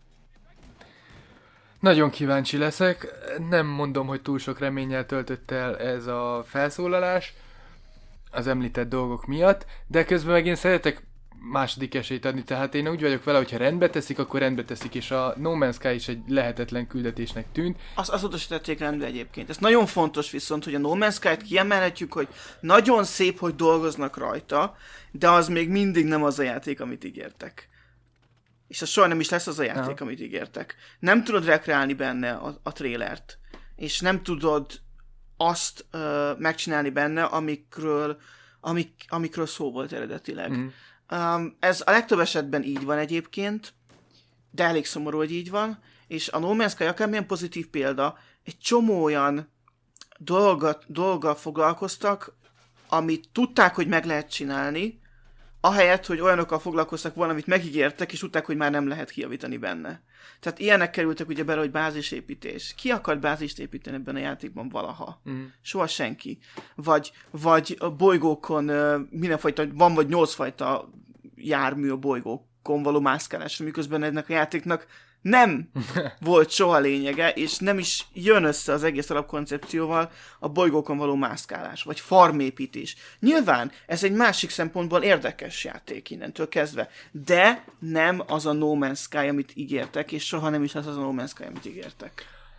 Nagyon kíváncsi leszek. Nem mondom, hogy túl sok reménnyel töltött el ez a felszólalás az említett dolgok miatt, de közben meg én szeretek második esélyt adni, tehát én úgy vagyok vele, hogyha rendbe teszik, akkor rendbe teszik, és a No Man's Sky is egy lehetetlen küldetésnek tűnt. Azt azóta se tették rendbe egyébként. Ez nagyon fontos viszont, hogy a No Man's Sky-t kiemelhetjük, hogy nagyon szép, hogy dolgoznak rajta, de az még mindig nem az a játék, amit ígértek. És az soha nem is lesz az a játék, ja. amit ígértek. Nem tudod rekreálni benne a, a trélert, és nem tudod azt uh, megcsinálni benne, amikről, amik, amikről szó volt eredetileg. Mm. Um, ez a legtöbb esetben így van egyébként, de elég szomorú, hogy így van, és a No Man's Sky akármilyen pozitív példa, egy csomó olyan dolgot, dolggal foglalkoztak, amit tudták, hogy meg lehet csinálni, ahelyett, hogy olyanokkal foglalkoztak volna, amit megígértek, és tudták, hogy már nem lehet kijavítani benne. Tehát ilyenek kerültek ugye bele, hogy bázisépítés. Ki akart bázist építeni ebben a játékban valaha? Mm. Soha senki. Vagy, vagy a bolygókon mindenfajta, van vagy nyolcfajta jármű a bolygókon való mászkálásra, miközben ennek a játéknak nem volt soha lényege, és nem is jön össze az egész alapkoncepcióval a bolygókon való mászkálás, vagy farmépítés. Nyilván ez egy másik szempontból érdekes játék innentől kezdve, de nem az a No Man's Sky, amit ígértek, és soha nem is az az a No Man's Sky, amit ígértek.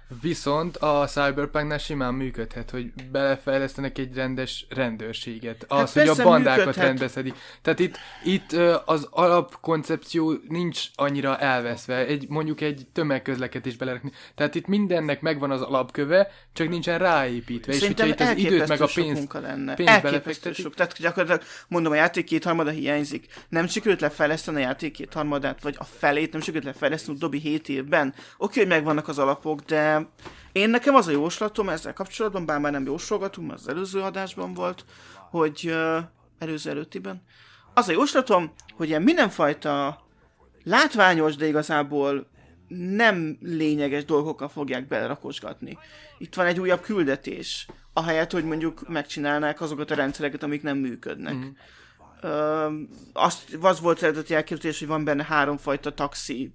Viszont a Cyberpunknál simán működhet, hogy belefejlesztenek egy rendes rendőrséget. Az, hát hogy a bandákat működhet. Rendbeszedik. Tehát itt, itt az alapkoncepció nincs annyira elveszve. Egy, mondjuk egy tömegközlekedés belerakni. Tehát itt mindennek megvan az alapköve, csak nincsen ráépítve. Szerintem és hogyha itt az időt meg a pénzt, pénzt belefektetik. Tehát gyakorlatilag mondom, a játék kétharmada hiányzik. Nem sikerült lefejleszteni a játék kétharmadát, vagy a felét nem sikerült lefejleszteni a Dobby hét évben. Oké, hogy megvannak az alapok, de én nekem az a jóslatom ezzel kapcsolatban, bár már nem jósolgatunk, mert az előző adásban volt, hogy uh, előző előttiben. Az a jóslatom, hogy ilyen mindenfajta látványos, de igazából nem lényeges dolgokkal fogják belerakosgatni. Itt van egy újabb küldetés, ahelyett, hogy mondjuk megcsinálnák azokat a rendszereket, amik nem működnek. Mm. Uh, azt, az volt eredeti elképzelés, hogy van benne háromfajta taxi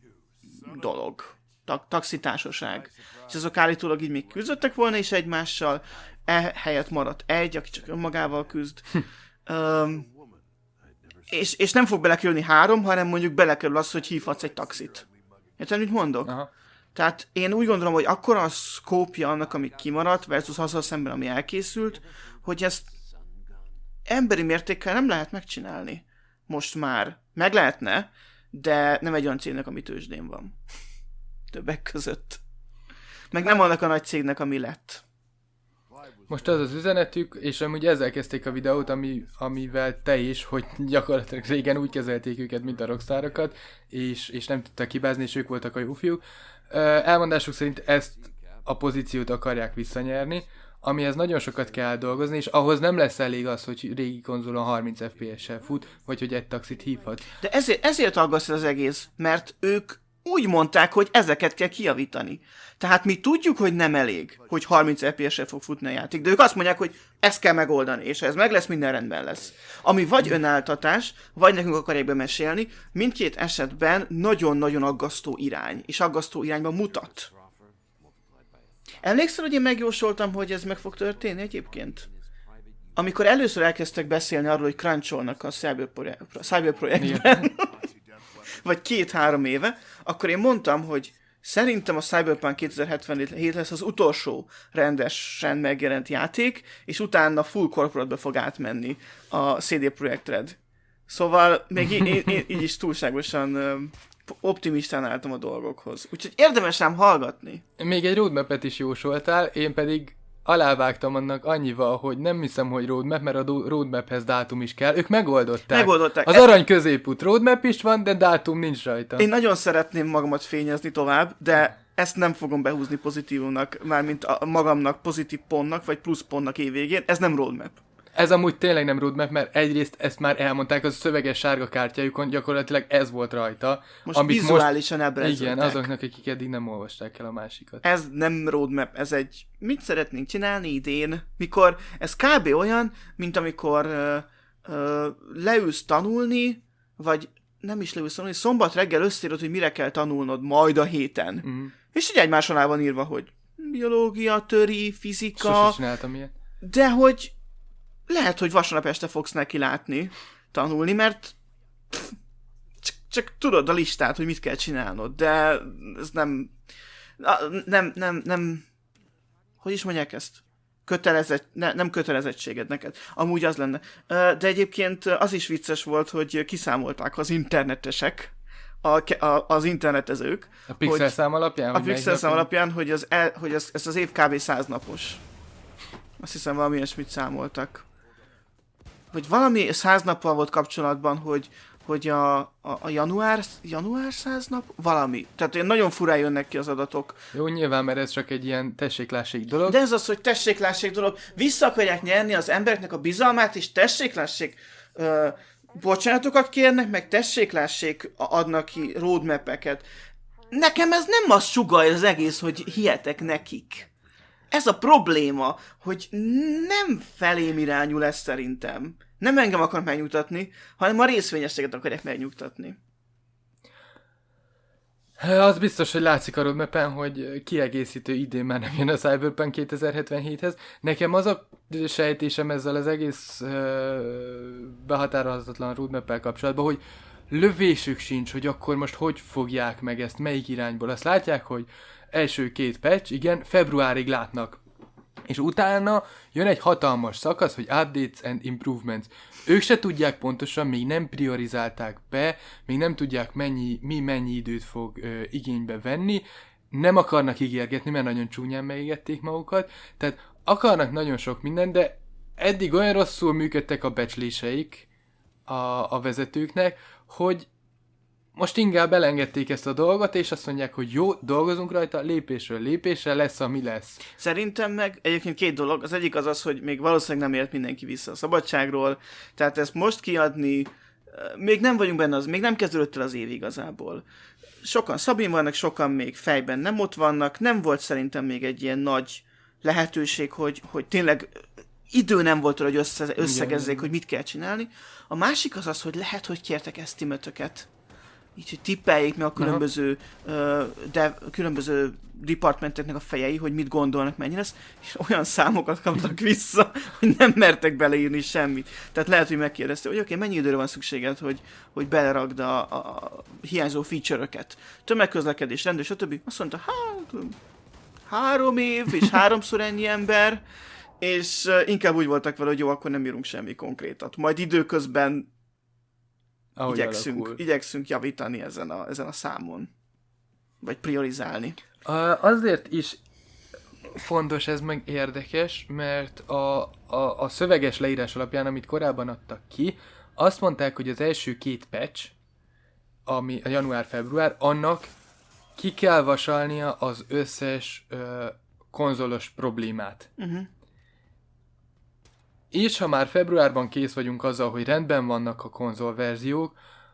dolog. Ta- taxitársaság. És azok állítólag így még küzdöttek volna is egymással, e helyett maradt egy, aki csak önmagával küzd. um, és, és nem fog belekerülni három, hanem mondjuk belekerül az, hogy hívhatsz egy taxit. Érted, mit mondok? Aha. Tehát én úgy gondolom, hogy akkora a szkópja annak, ami kimaradt, versus azzal szemben, ami elkészült, hogy ezt emberi mértékkel nem lehet megcsinálni. Most már. Meg lehetne, de nem egy olyan cégnek, ami tőzsdén van. Többek között. Meg nem annak a nagy cégnek, ami lett. Most az az üzenetük, és amúgy ezzel kezdték a videót, ami, amivel te is, hogy gyakorlatilag régen úgy kezelték őket, mint a rockstarokat, és, és nem tudtak hibázni, és ők voltak a jó fiúk. Elmondásuk szerint ezt a pozíciót akarják visszanyerni, amihez nagyon sokat kell dolgozni, és ahhoz nem lesz elég az, hogy régi konzolon harminc ef pé es-sel fut, vagy hogy egy taxit hívhat. De ezért, ezért aggaszt az egész, mert ők úgy mondták, hogy ezeket kell kijavítani. Tehát mi tudjuk, hogy nem elég, hogy harminc ef pé es-sel fog futni a játék, de ők azt mondják, hogy ezt kell megoldani, és ha ez meg lesz, minden rendben lesz. Ami vagy önáltatás, vagy nekünk akarják bemesélni, mindkét esetben nagyon-nagyon aggasztó irány, és aggasztó irányba mutat. Emlékszel, hogy én megjósoltam, hogy ez meg fog történni egyébként? Amikor először elkezdtek beszélni arról, hogy crunch-olnak a Cyberprojektben, vagy két-három éve, akkor én mondtam, hogy szerintem a Cyberpunk kétezer-hetvenhét lesz az utolsó rendesen megjelent játék, és utána full corporate-be fog átmenni a cé dé Projekt Red. Szóval még én, én, én így is túlságosan optimistán álltam a dolgokhoz. Úgyhogy érdemes rám hallgatni. Még egy roadmap-et is jósoltál, én pedig alávágtam annak annyival, hogy nem hiszem, hogy roadmap, mert a roadmaphez dátum is kell. Ők megoldották. Megoldották. Az arany középút roadmap is van, de dátum nincs rajta. Én nagyon szeretném magamat fényezni tovább, de ezt nem fogom behúzni pozitívumnak, mármint a magamnak pozitív pontnak, vagy plusz pontnak évvégén. Ez nem roadmap. Ez amúgy tényleg nem roadmap, mert egyrészt ezt már elmondták, az a szöveges sárga kártyájukon gyakorlatilag ez volt rajta. Most amit vizuálisan ebreződtek. Igen, azoknak, akik eddig nem olvasták el a másikat. Ez nem roadmap, ez egy... Mit szeretnénk csinálni idén? Mikor ez kb. Olyan, mint amikor uh, uh, leülsz tanulni, vagy nem is leülsz tanulni, szombat reggel összeírod, hogy mire kell tanulnod majd a héten. Mm. És így egymás alá van írva, hogy biológia, töri, fizika... Sose csináltam ilyet. De hogy... Lehet, hogy vasárnap este fogsz neki látni, tanulni, mert pff, csak, csak tudod a listát, hogy mit kell csinálnod, de ez nem, nem, nem, nem, hogy is mondják ezt? Kötelezett, ne, nem kötelezettséged neked. Amúgy az lenne. De egyébként az is vicces volt, hogy kiszámolták az internetesek, a, a, az internetezők. A pixel szám alapján? A pixel szám alapján, hogy, az el, hogy ez, ez az év kb. száz napos. Azt hiszem, valami ilyesmit számoltak. Vagy valami száz nappal volt kapcsolatban, hogy, hogy a, a, a január, január száz nap? Valami. Tehát ilyen nagyon furán jönnek ki az adatok. Jó, nyilván, mert ez csak egy ilyen tessék-lássék dolog. De ez az, hogy tessék-lássék dolog. Vissza akarják nyerni az embereknek a bizalmát, és tessék-lássék ö, bocsánatokat kérnek, meg tessék-lássék adnak ki roadmap-eket. Nekem ez nem az sugallja az egész, hogy hihetek nekik. Ez a probléma, hogy nem felém irányul ez szerintem. Nem engem akar megnyugtatni, hanem a részvényeseket akarják megnyugtatni. Az biztos, hogy látszik a roadmap-en, hogy kiegészítő idén már nem jön a Cyberpunk kétezer-hetvenhéthez. Nekem az a sejtésem ezzel az egész uh, behatárolhatatlan roadmap-el kapcsolatban, hogy lövésük sincs, hogy akkor most hogy fogják meg ezt, melyik irányból. Azt látják, hogy első két patch, igen, februárig látnak. És utána jön egy hatalmas szakasz, hogy updates and improvements. Ők se tudják pontosan, még nem priorizálták be, még nem tudják mennyi, mi mennyi időt fog ö, igénybe venni, nem akarnak ígérgetni, mert nagyon csúnyán megígették magukat, tehát akarnak nagyon sok mindent, de eddig olyan rosszul működtek a becsléseik a, a vezetőknek, hogy most inkább elengedték ezt a dolgot, és azt mondják, hogy jó, dolgozunk rajta, lépésről lépésre lesz, ami lesz. Szerintem meg egyébként két dolog. Az egyik az az, hogy még valószínűleg nem ért mindenki vissza a szabadságról, tehát ezt most kiadni, még nem vagyunk benne, az, még nem kezdődött el az év igazából. Sokan szabin vannak, sokan még fejben nem ott vannak, nem volt szerintem még egy ilyen nagy lehetőség, hogy, hogy tényleg idő nem volt arra, hogy össze, összegezzék, igen, hogy mit kell csinálni. A másik az az, hogy lehet, hogy kértek esztimötöket, így, hogy tippeljék meg a különböző, uh, de különböző departmenteknek a fejei, hogy mit gondolnak, mennyi lesz, és olyan számokat kaptak vissza, hogy nem mertek beleírni semmit. Tehát lehet, hogy megkérdezte, hogy oké, okay, mennyi időre van szükséged, hogy, hogy beleragd a, a hiányzó feature-öket. Tömegközlekedés, rendőr, stb. Azt mondta, hát három év, és háromszor ennyi ember, és uh, inkább úgy voltak vele, hogy jó, akkor nem írunk semmi konkrétat. Majd időközben igyekszünk, igyekszünk javítani ezen a, ezen a számon. Vagy priorizálni. Uh, azért is fontos ez, meg érdekes, mert a, a, a szöveges leírás alapján, amit korábban adtak ki, azt mondták, hogy az első két patch, ami a január-február, annak ki kell vasalnia az összes uh, konzolos problémát. Uh-huh. És ha már februárban kész vagyunk azzal, hogy rendben vannak a konzolverziók,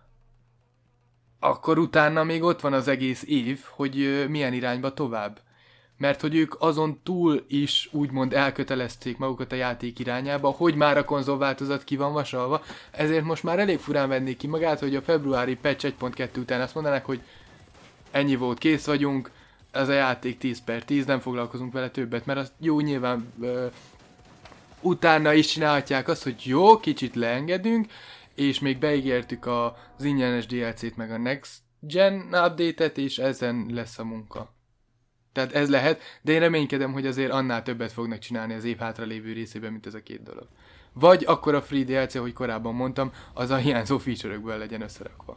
akkor utána még ott van az egész év, hogy uh, milyen irányba tovább. Mert hogy ők azon túl is úgymond elkötelezték magukat a játék irányába, hogy már a konzolváltozat ki van vasalva, ezért most már elég furán vennék ki magát, hogy a februári patch egy pont kettő után azt mondanák, hogy ennyi volt, kész vagyunk, ez a játék tíz per tíz, nem foglalkozunk vele többet, mert az jó, nyilván uh, utána is csinálhatják azt, hogy jó, kicsit leengedünk, és még beígértük az ingyenes dé el cét meg a Next Gen update-et, és ezen lesz a munka. Tehát ez lehet, de én reménykedem, hogy azért annál többet fognak csinálni az év hátra lévő részében, mint ez a két dolog. Vagy akkor a free dé el cé, ahogy korábban mondtam, az a hiányzó feature-ökből legyen összerakva.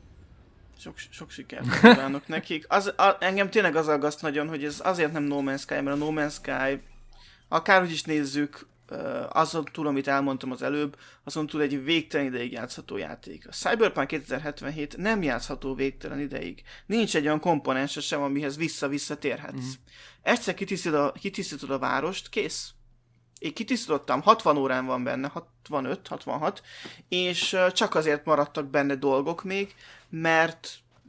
Sok, sok sikert kívánok nekik. Az, a, engem tényleg az aggaszt nagyon, hogy ez azért nem No Man's Sky, mert a No Man's Sky, akárhogy is nézzük, azon túl, amit elmondtam az előbb, azon túl egy végtelen ideig játszható játék. A Cyberpunk kétezer-hetvenhét nem játszható végtelen ideig. Nincs egy olyan komponense sem, amihez vissza-vissza térhetsz. Mm. Egyszer kitisztítod a, kitisztítod a várost, kész. Én kitisztítottam, hatvan órán van benne, hatvanöt, hatvanhat, és csak azért maradtak benne dolgok még, mert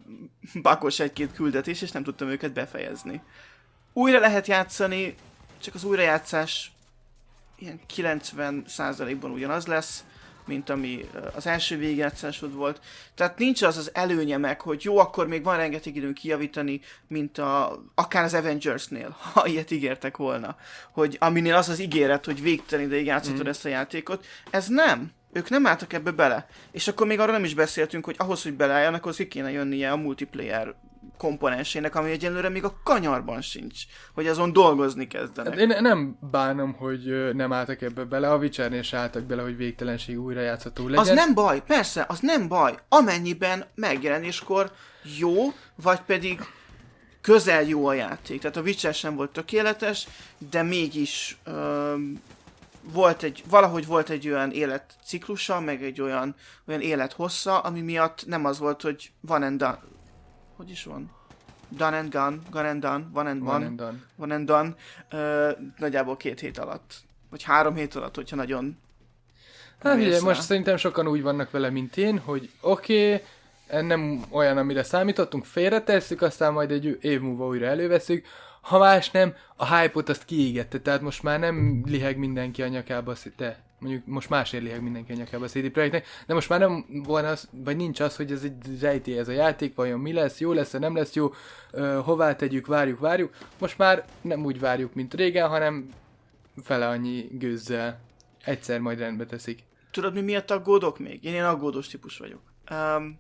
bakos egy-két küldetés, és nem tudtam őket befejezni. Újra lehet játszani, csak az újrajátszás ilyen kilencven százalékban ugyanaz lesz, mint ami az első végigjátszásod volt. Tehát nincs az az előnye meg, hogy jó, akkor még van rengeteg időn kijavítani, mint a, akár az Avengersnél, ha ilyet ígértek volna. Hogy aminél az az ígéret, hogy végtelen ideig játszhatod mm. ezt a játékot. Ez nem. Ők nem álltak ebbe bele. És akkor még arra nem is beszéltünk, hogy ahhoz, hogy beleálljanak, ahhoz ki kéne jönnie a multiplayer komponensének, ami egyenlőre még a kanyarban sincs, hogy azon dolgozni kezdenek. Hát én nem bánom, hogy nem álltak ebbe bele, a Witchernél se álltak bele, hogy végtelenség újra játszható legyen. Az nem baj, persze, az nem baj, amennyiben megjelenéskor jó, vagy pedig közel jó a játék. Tehát a Witcher sem volt tökéletes, de mégis öm, volt egy, valahogy volt egy olyan életciklusa, meg egy olyan, olyan élethossza, ami miatt nem az volt, hogy van and done. Hogy is van? Done and gone, gone and done, one and one, one and done. One and done. Uh, nagyjából két hét alatt. Vagy három hét alatt, hogyha nagyon... Hát ugye, most szerintem sokan úgy vannak vele, mint én, hogy oké, okay, nem olyan, amire számítottunk, félretesszük, aztán majd egy év múlva újra előveszünk. Ha más nem, a hype-ot azt kiégette, tehát most már nem liheg mindenki a nyakába, de mondjuk most másért liheg mindenki a nyakába a cé dé Projektnek, de most már nem van az, vagy nincs az, hogy ez egy rejtély, ez a játék, vajon mi lesz, jó lesz, nem lesz jó, uh, hová tegyük, várjuk, várjuk. Most már nem úgy várjuk, mint régen, hanem fele annyi gőzzel. Egyszer majd rendbe teszik. Tudod, mi miatt aggódok még? Én ilyen aggódós típus vagyok. Um,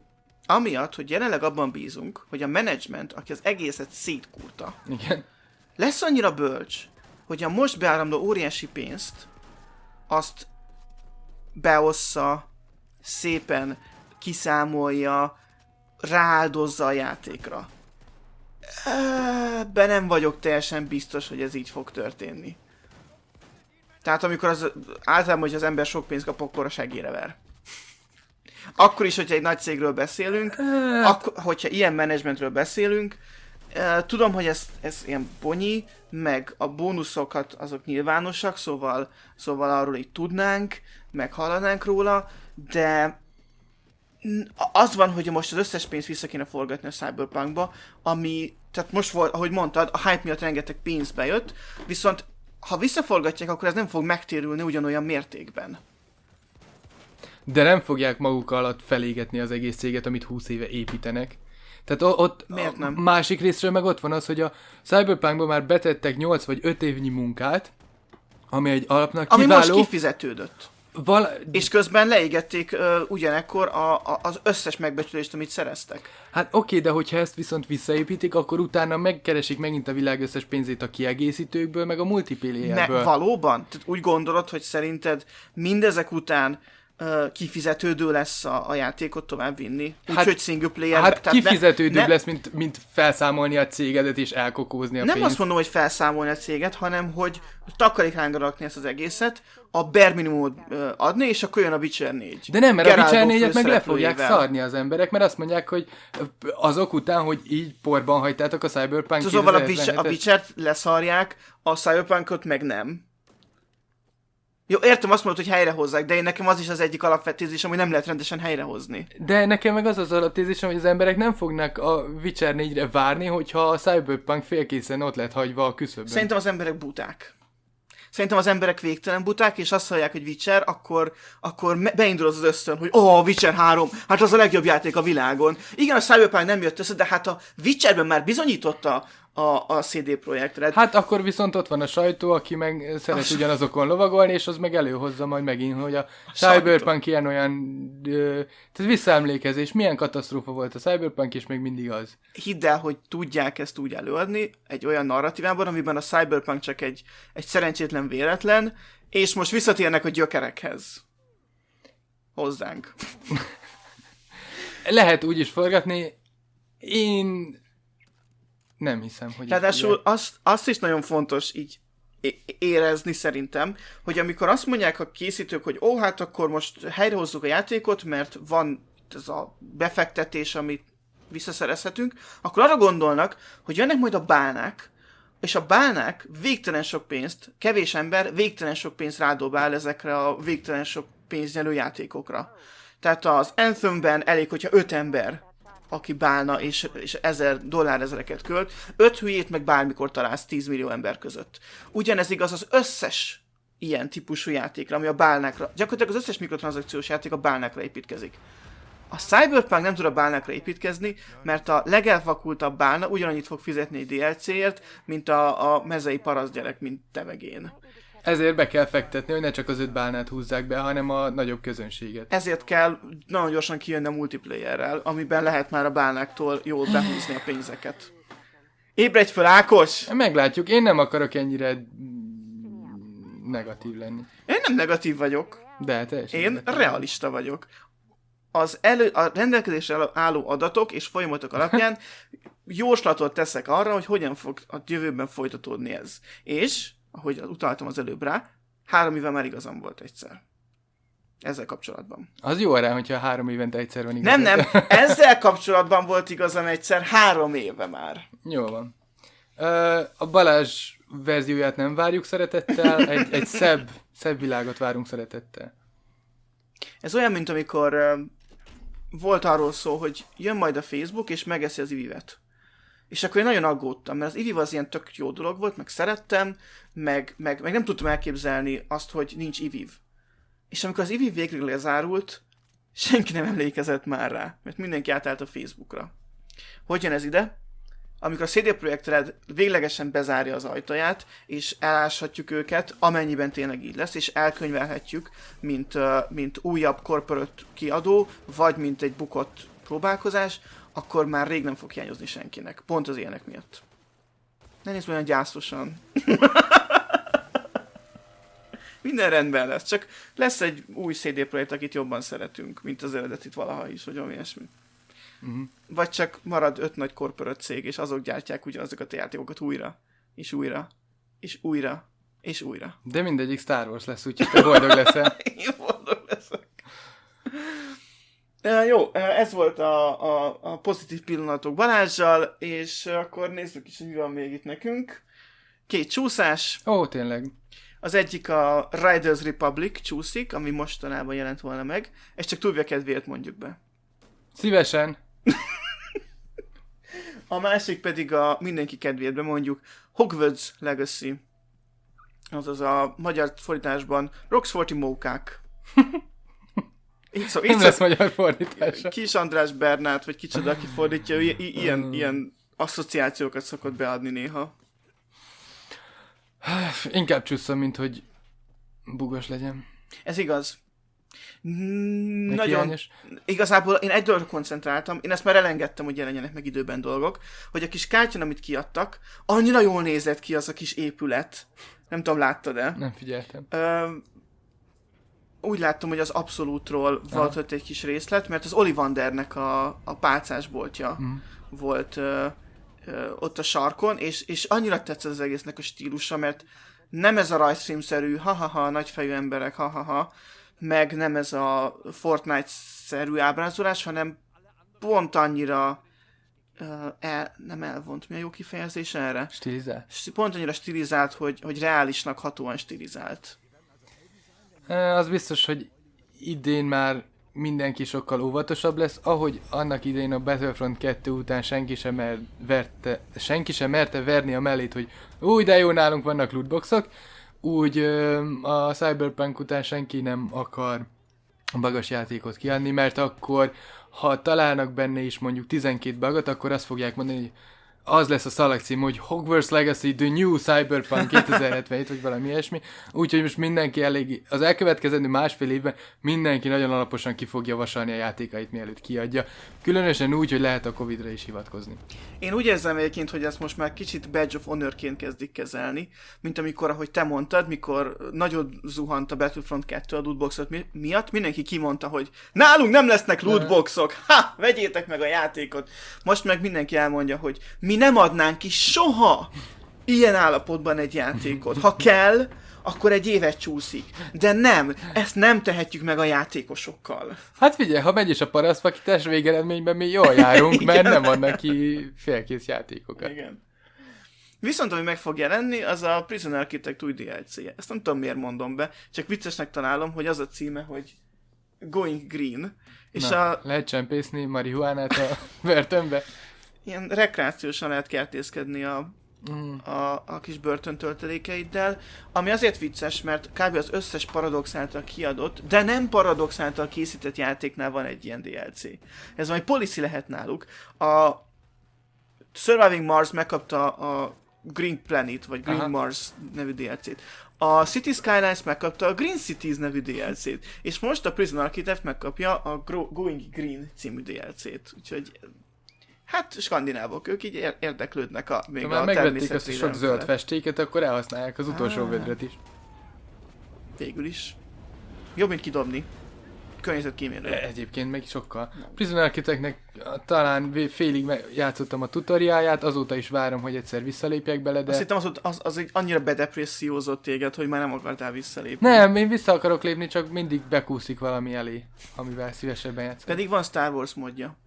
amiatt, hogy jelenleg abban bízunk, hogy a menedzsment, aki az egészet szétkúrta, Igen. lesz annyira bölcs, hogy a most beáramló óriási pénzt azt beossza, szépen kiszámolja, rááldozza a játékra. Ebben nem vagyok teljesen biztos, hogy ez így fog történni. Tehát amikor az általában, hogy az ember sok pénzt kap, akkor a segére ver. Akkor is, hogyha egy nagy cégről beszélünk, akkor, hogyha ilyen menedzsmentről beszélünk, tudom, hogy ez, ez ilyen bonyi, meg a bónuszokat azok nyilvánosak, szóval, szóval arról így tudnánk, meg hallanánk róla, de az van, hogy most az összes pénzt vissza kéne forgatni a Cyberpunkba, ami, tehát most volt, ahogy mondtad, a hype miatt rengeteg pénz bejött, viszont ha visszaforgatják, akkor ez nem fog megtérülni ugyanolyan mértékben. De nem fogják maguk alatt felégetni az egész céget, amit húsz éve építenek. Tehát ott Miért nem? másik részről meg ott van az, hogy a Cyberpunkban már betettek nyolc vagy öt évnyi munkát, ami egy alapnak ami kiváló. Ami most kifizetődött. Val- És közben leégették uh, ugyanekkor a, a, az összes megbecsülést, amit szereztek. Hát oké, de hogyha ezt viszont visszaépítik, akkor utána megkeresik megint a világ összes pénzét a kiegészítőkből, meg a multiplayerből. Ne, valóban? Tehát úgy gondolod, hogy szerinted mindezek után uh, kifizetődő lesz a, a játékot tovább vinni? Úgyhogy Hát, single player. hát kifizetődőbb ne, ne, lesz, mint, mint felszámolni a cégedet és elkokózni a nem pénzt. azt mondom, hogy felszámolni a céget, hanem hogy takarékláncra rakni ezt az egészet, a bare minimumot uh, adni, és akkor jön a Witcher négy. De nem, mert Geraldo a Witcher négyet meg le fogják főszereplőjével. szarni az emberek, mert azt mondják, hogy azok után, hogy így porban hagytátok a Cyberpunk Szóval a, Witcher, a kétezer-hetvenhetet. Witcher-t leszarják, a Cyberpunkot meg nem. Jó, értem, azt mondod, hogy helyrehozzák, de én nekem az is az egyik alapvetézésem, hogy nem lehet rendesen helyrehozni. De nekem meg az az alaptézésem, hogy az emberek nem fognak a Witcher négyre várni, hogyha a Cyberpunk félkészen ott lett hagyva a küszöbön. Szerintem az emberek buták. Szerintem az emberek végtelen buták, és azt hallják, hogy Witcher, akkor, akkor me- beindul az az ösztön, hogy ó, oh, Witcher három, hát az a legjobb játék a világon. Igen, a Cyberpunk nem jött össze, de hát a Witcherben már bizonyította a, a cé dé Projekt Red. Hát akkor viszont ott van a sajtó, aki meg szeret A ugyanazokon lovagolni, és az meg előhozza majd megint, hogy a, a Cyberpunk ilyen-olyan, ö, tehát visszaemlékezés, milyen katasztrófa volt a Cyberpunk, és még mindig az. Hidd el, hogy tudják ezt úgy előadni, egy olyan narratívában, amiben a Cyberpunk csak egy, egy szerencsétlen véletlen, és most visszatérnek a gyökerekhez. Hozzánk. Lehet úgy is forgatni, én nem hiszem, hogy... Ráadásul azt, azt is nagyon fontos így é- érezni szerintem, hogy amikor azt mondják a készítők, hogy ó, hát akkor most helyrehozzuk a játékot, mert van ez a befektetés, amit visszaszerezhetünk, akkor arra gondolnak, hogy jönnek majd a bálnák, és a bálnák végtelen sok pénzt, kevés ember végtelen sok pénzt rádobál ezekre a végtelen sok pénznyelő játékokra. Tehát az Anthemben elég, hogyha öt ember, aki bálna, és, és ezer dollár ezereket költ, öt hülyét meg bármikor találsz tíz millió ember között. Ugyanez igaz az összes ilyen típusú játékra, ami a bálnákra, gyakorlatilag az összes mikrotranszakciós játék a bálnákra építkezik. A Cyberpunk nem tud a bálnákra építkezni, mert a legelvakultabb bálna ugyanannyit fog fizetni egy dé el cé-ért, mint a, a mezei parasztgyerek, mint te meg én. Ezért be kell fektetni, hogy ne csak az öt bálnát húzzák be, hanem a nagyobb közönséget. Ezért kell nagyon gyorsan kijönni a multiplayerrel, amiben lehet már a bálnáktól jól behúzni a pénzeket. Ébredj föl, Ákos! Meglátjuk, én nem akarok ennyire negatív lenni. Én nem negatív vagyok. De teljesen. Én negatív. realista vagyok. Az elő, a rendelkezésre álló adatok és folyamatok alapján jóslatot teszek arra, hogy hogyan fog a jövőben folytatódni ez. És, ahogy utaltam az előbb rá, három éve már igazam volt egyszer. Ezzel kapcsolatban. Az jó rá, hogyha három évente egyszer van igaz. Nem, nem, ezzel kapcsolatban volt igazam egyszer, három éve már. Jó van. Ö, a Balázs verzióját nem várjuk szeretettel, egy, egy szebb, szebb világot várunk szeretettel. Ez olyan, mint amikor uh, volt arról szó, hogy jön majd a Facebook, és megeszi az ivivet. És akkor én nagyon aggódtam, mert az iviv az ilyen tök jó dolog volt, meg szerettem, meg, meg, meg nem tudtam elképzelni azt, hogy nincs iviv. És amikor az iviv végre lezárult, senki nem emlékezett már rá, mert mindenki átállt a Facebookra. Hogy jön ez ide? Amikor a cé dé Projekt Red véglegesen bezárja az ajtaját, és eláshatjuk őket, amennyiben tényleg így lesz, és elkönyvelhetjük, mint, uh, mint újabb corporate kiadó, vagy mint egy bukott próbálkozás, akkor már rég nem fog hiányozni senkinek. Pont az ilyenek miatt. Ne nézd olyan gyászosan. Minden rendben lesz, csak lesz egy új cé dé projekt, akit jobban szeretünk, mint az eredetit valaha is, vagy valami ilyesmi. Uh-huh. Vagy csak marad öt nagy korporate cég, és azok gyártják ugyanazokat a játékokat újra, és újra, és újra, és újra. De mindegyik Star Wars lesz, úgyhogy te boldog leszel. Én boldog leszek. Uh, jó, uh, ez volt a, a, a pozitív pillanatok Balázssal, és uh, akkor nézzük is, hogy mi van még itt nekünk. Két csúszás. Ó, tényleg. Az egyik a Riders Republic csúszik, ami mostanában jelent volna meg. Ezt csak túlvja kedvéért mondjuk be. Szívesen. A másik pedig a mindenki kedvéért bemondjuk Hogwarts Legacy. Azaz a magyar fordításban Roxforti mókák. Így szó, így Nem szó, lesz magyar fordítása. Kis András Bernát, vagy kicsoda, aki fordítja, i- i- ilyen, ilyen asszociációkat szokott beadni néha. Inkább csusszom, mint hogy bugos legyen. Ez igaz. Mm, Nagyon. Hiányos. Igazából én egy dologra koncentráltam, én ezt már elengedtem, hogy jelenjenek meg időben dolgok, hogy a kis kártyan, amit kiadtak, annyira jól nézett ki az a kis épület. Nem tudom, láttad-e? Nem figyeltem. Ö, úgy láttam, hogy az Absolutról volt ott egy kis részlet, mert az Ollivandernek a, a pálcásboltja mm. volt ö, ö, ott a sarkon, és, és annyira tetszett az egésznek a stílusa, mert nem ez a rajzfilmszerű, ha-ha-ha, nagyfejű emberek, ha-ha-ha, meg nem ez a Fortnite-szerű ábrázolás, hanem pont annyira uh, el, nem elvont, mi a jó kifejezés erre? Stilizált? Pont annyira stilizált, hogy, hogy reálisnak hatóan stilizált. Az biztos, hogy idén már mindenki sokkal óvatosabb lesz, ahogy annak idején a Battlefront kettő után senki sem, mer- verte, senki sem merte verni a mellét, hogy új, de jó, nálunk vannak lootboxok, úgy a Cyberpunk után senki nem akar bagos játékot kiadni, mert akkor, ha találnak benne is mondjuk tizenkét bagot, akkor azt fogják mondani, hogy az lesz a szalagcím, hogy Hogwarts Legacy The New Cyberpunk kétezer-hetvenhét, vagy valami ilyesmi. Úgyhogy most mindenki elég, az elkövetkezendő másfél évben mindenki nagyon alaposan ki fog javasolni a játékait, mielőtt kiadja. Különösen úgy, hogy lehet a Covidra is hivatkozni. Én úgy érzem egyébként, hogy ezt most már kicsit Badge of Honor-ként kezdik kezelni, mint amikor, ahogy te mondtad, mikor nagyon zuhant a Battlefront kettő a lootboxot mi- miatt, mindenki kimondta, hogy nálunk nem lesznek lootboxok, ha, vegyétek meg a játékot. Most meg mindenki elmondja, hogy mi nem adnánk ki soha ilyen állapotban egy játékot. Ha kell, akkor egy évet csúszik. De nem, ezt nem tehetjük meg a játékosokkal. Hát figyelj, ha megy is a parasztvakítás, végeredményben mi jól járunk, mert nem adnak ki félkész játékokat. Igen. Viszont ami meg fog jelenni, az a Prison Architect új dé el cé-je. Ezt nem tudom miért mondom be, csak viccesnek találom, hogy az a címe, hogy Going Green. És Na, a... lehet csempészni marihuánát a börtönbe? Ilyen rekreációsan lehet kertészkedni a, mm. a, a kis börtöntöltelékeiddel, ami azért vicces, mert kb. Az összes Paradox által kiadott, de nem Paradox által készített játéknál van egy ilyen dé el cé. Ez majd policy lehet náluk. A Surviving Mars megkapta a Green Planet, vagy Green Aha. Mars nevű dé el cé-t. A City Skylines megkapta a Green Cities nevű dé el cé-t, és most a Prison Architect megkapja a Gro- Going Green című dé el cé-t. Úgyhogy hát skandinávok, ők így érdeklődnek a, még ha a megvették azt a sok zöld felett. festéket, akkor elhasználják az utolsó ah. vödret is. Végül is. Jobb, mint kidobni. Környezetkímélő. Egyébként meg sokkal. Prison Architectnek talán félig játszottam a tutoriáját, azóta is várom, hogy egyszer visszalépjek bele, de... Azt hittem, az, az, az egy annyira bedepressziózott téged, hogy már nem akartál visszalépni. Nem, én vissza akarok lépni, csak mindig bekúszik valami elé, amivel szívesebben játszom. Pedig van Star Wars modja.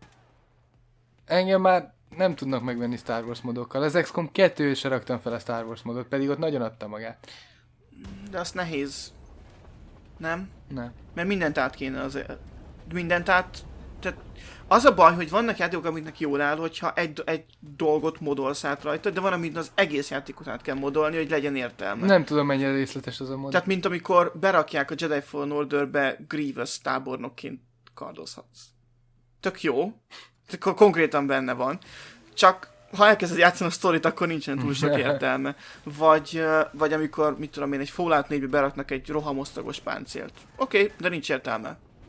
Engem már nem tudnak megvenni Star Wars modokkal. Az iksz kom kettő se raktam fel a Star Wars modot, pedig ott nagyon adta magát. De azt nehéz. Nem? Nem. Mert mindent át kéne az... Mindent át... Tehát az a baj, hogy vannak játékok, amiknek jól áll, hogyha egy, egy dolgot modolsz át rajta, de van, amit az egész játékot át kell modolni, hogy legyen értelme. Nem tudom, mennyire részletes az a mod. Tehát mint amikor berakják a Jedi Fallen Orderbe Grievous tábornokként kardozhatsz. Tök jó. Akkor konkrétan benne van. Csak ha elkezded játszani a sztorit, akkor nincsen túl sok értelme. Vagy, vagy amikor, mit tudom én, egy Fallout négybe beraknak egy rohamosztagos páncélt. Oké, okay, de nincs értelme.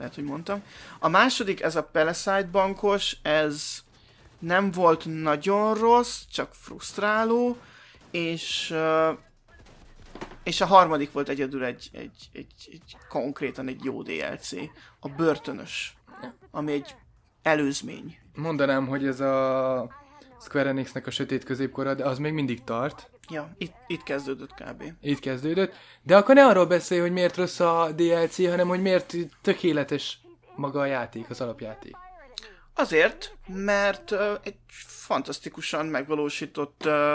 lehet, hogy mondtam. A második, ez a Palisade bankos, ez nem volt nagyon rossz, csak frusztráló, és, és a harmadik volt egyedül egy, egy, egy, egy konkrétan egy jó dé el cé, a börtönös, ami egy előzmény. Mondanám, hogy ez a Square Enixnek a sötét középkora, de az még mindig tart. Ja, itt, itt kezdődött kb. Itt kezdődött. De akkor ne arról beszélj, hogy miért rossz a dé el cé, hanem hogy miért tökéletes maga a játék, az alapjáték. Azért, mert uh, egy fantasztikusan megvalósított uh,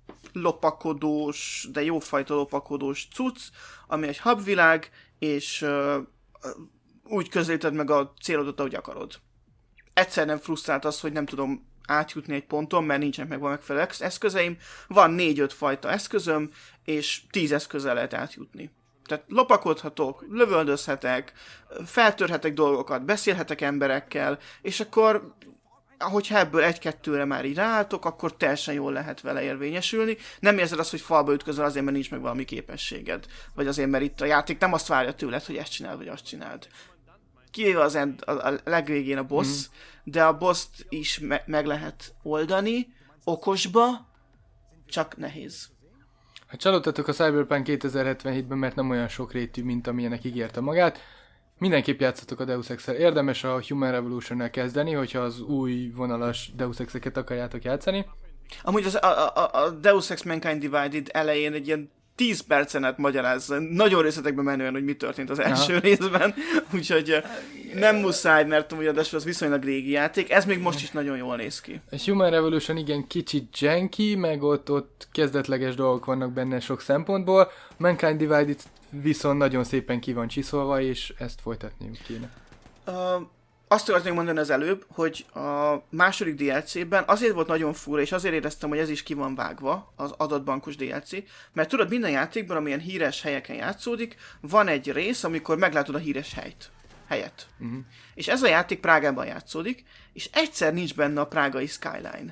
lopakodós, de jófajta lopakodós cucc, ami egy hubvilág, és uh, úgy közelíted meg a célodat, ahogy akarod. Egyszer nem frusztrált az, hogy nem tudom átjutni egy ponton, mert nincsenek meg a megfelelő eszközeim. Van négy-öt fajta eszközöm, és tíz eszközzel lehet átjutni. Tehát lopakodhatok, lövöldözhetek, feltörhetek dolgokat, beszélhetek emberekkel, és akkor, ahogyha ebből egy-kettőre már így ráálltok, akkor teljesen jól lehet vele érvényesülni. Nem érzed azt, hogy falba ütközöl azért, mert nincs meg valami képességed. Vagy azért, mert itt a játék nem azt várja tőled, hogy ezt csináld, vagy azt csináld. Kivéve az end, a, a legvégén a boss, mm. de a boss-t is me- meg lehet oldani, okosba, csak nehéz. Ha csalódtatok a Cyberpunk kétezer-hetvenhétben, mert nem olyan sokrétű, mint amilyenek ígérte magát, mindenképp játszatok a Deus Ex-el. Érdemes a Human Revolution-nel kezdeni, hogyha az új vonalas Deus Ex-eket akarjátok játszani. Amúgy az, a, a, a Deus Ex Mankind Divided elején egy ilyen tíz percen át magyarázza, nagyon részletekben menően, hogy mi történt az első Aha. részben, úgyhogy nem muszáj, mert ugye az viszonylag régi játék, ez még most is nagyon jól néz ki. A Human Revolution igen kicsit janky, meg ott, ott kezdetleges dolgok vannak benne sok szempontból, Mankind Divided viszont nagyon szépen ki van csiszolva, és ezt folytatniuk kéne. Uh, azt akartam mondani az előbb, hogy a második dé el cében azért volt nagyon fura, és azért éreztem, hogy ez is ki van vágva, az adatbankos dé el cé, mert tudod, minden játékban, amilyen híres helyeken játszódik, van egy rész, amikor meglátod a híres helyt, helyet. Uh-huh. És ez a játék Prágában játszódik, és egyszer nincs benne a prágai skyline.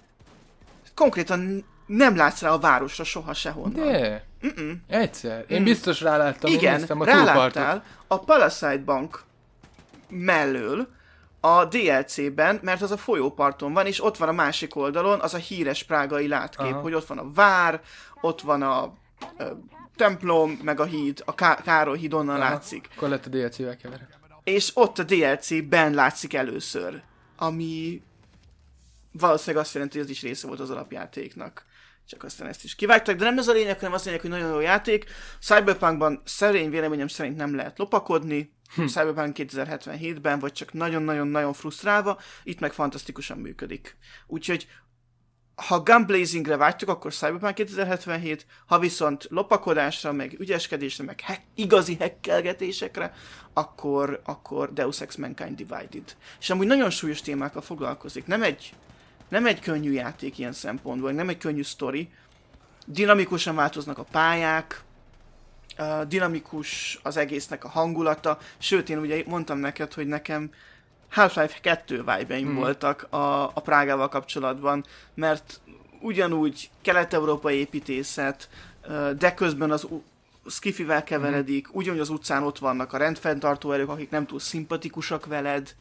Konkrétan nem látsz rá a városra soha sehonnan. De, Mm-mm. egyszer. Én biztos ráláttam, igen, én néztem a túlpartot. ráláttál a Palisade Bank mellől a dé el cében, mert az a folyóparton van, és ott van a másik oldalon az a híres prágai látkép, Aha. hogy ott van a vár, ott van a, a templom, meg a híd, a Ká- Károly híd onnan Aha. látszik. Akkor lett a dé el cével keverek. És ott a dé el cében látszik először, ami valószínűleg azt jelenti, hogy ez is része volt az alapjátéknak. Csak aztán ezt is kivágták, de nem ez a lényeg, hanem az lényeg, hogy nagyon jó játék. Cyberpunkban szerény véleményem szerint nem lehet lopakodni, hm. Cyberpunk kétezer-hetvenhétben, vagy csak nagyon-nagyon-nagyon frusztrálva, itt meg fantasztikusan működik. Úgyhogy ha gunblazingre vágytok, akkor Cyberpunk kétezer-hetvenhét, ha viszont lopakodásra, meg ügyeskedésre, meg hack, igazi hekkelgetésekre, akkor, akkor Deus Ex Mankind Divided. És amúgy nagyon súlyos témákkal foglalkozik. Nem egy, nem egy könnyű játék ilyen szempontból, nem egy könnyű sztori. Dinamikusan változnak a pályák, Uh, dinamikus az egésznek a hangulata, sőt én ugye mondtam neked, hogy nekem Half-Life kettő vibe-eim hmm. voltak a, a Prágával kapcsolatban, mert ugyanúgy kelet-európai építészet, uh, de közben az u- skifivel keveredik, hmm. ugyanúgy az utcán ott vannak a rendfenntartó erők, akik nem túl szimpatikusak veled,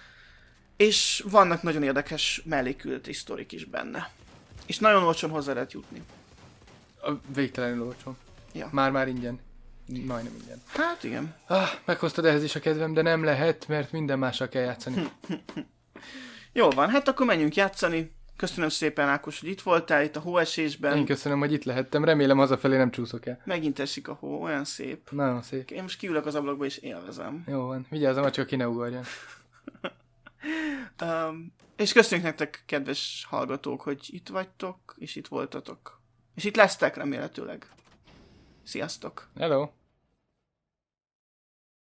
és vannak nagyon érdekes melléküldetés sztorik is benne. És nagyon olcsón hozzá lehet jutni. A végtelenül olcsón. Ja. Már-már ingyen. Majdnem ingyen. Hát igen. Ah, meghoztad ehhez is a kedvem, de nem lehet, mert minden mással kell játszani. Jól van, hát akkor menjünk játszani. Köszönöm szépen, Ákos, hogy itt voltál, itt a hóesésben. Én köszönöm, hogy itt lehettem. Remélem hazafelé nem csúszok el. Megint esik a hó, olyan szép. Nagyon szép. Én most kiülök az ablakba és élvezem. Jó van, vigyázzam, csak ki ne ugorjon. um, és köszönjük nektek, kedves hallgatók, hogy itt vagytok, és itt voltatok. És itt lesztek remélhetőleg. Sziasztok! Hello!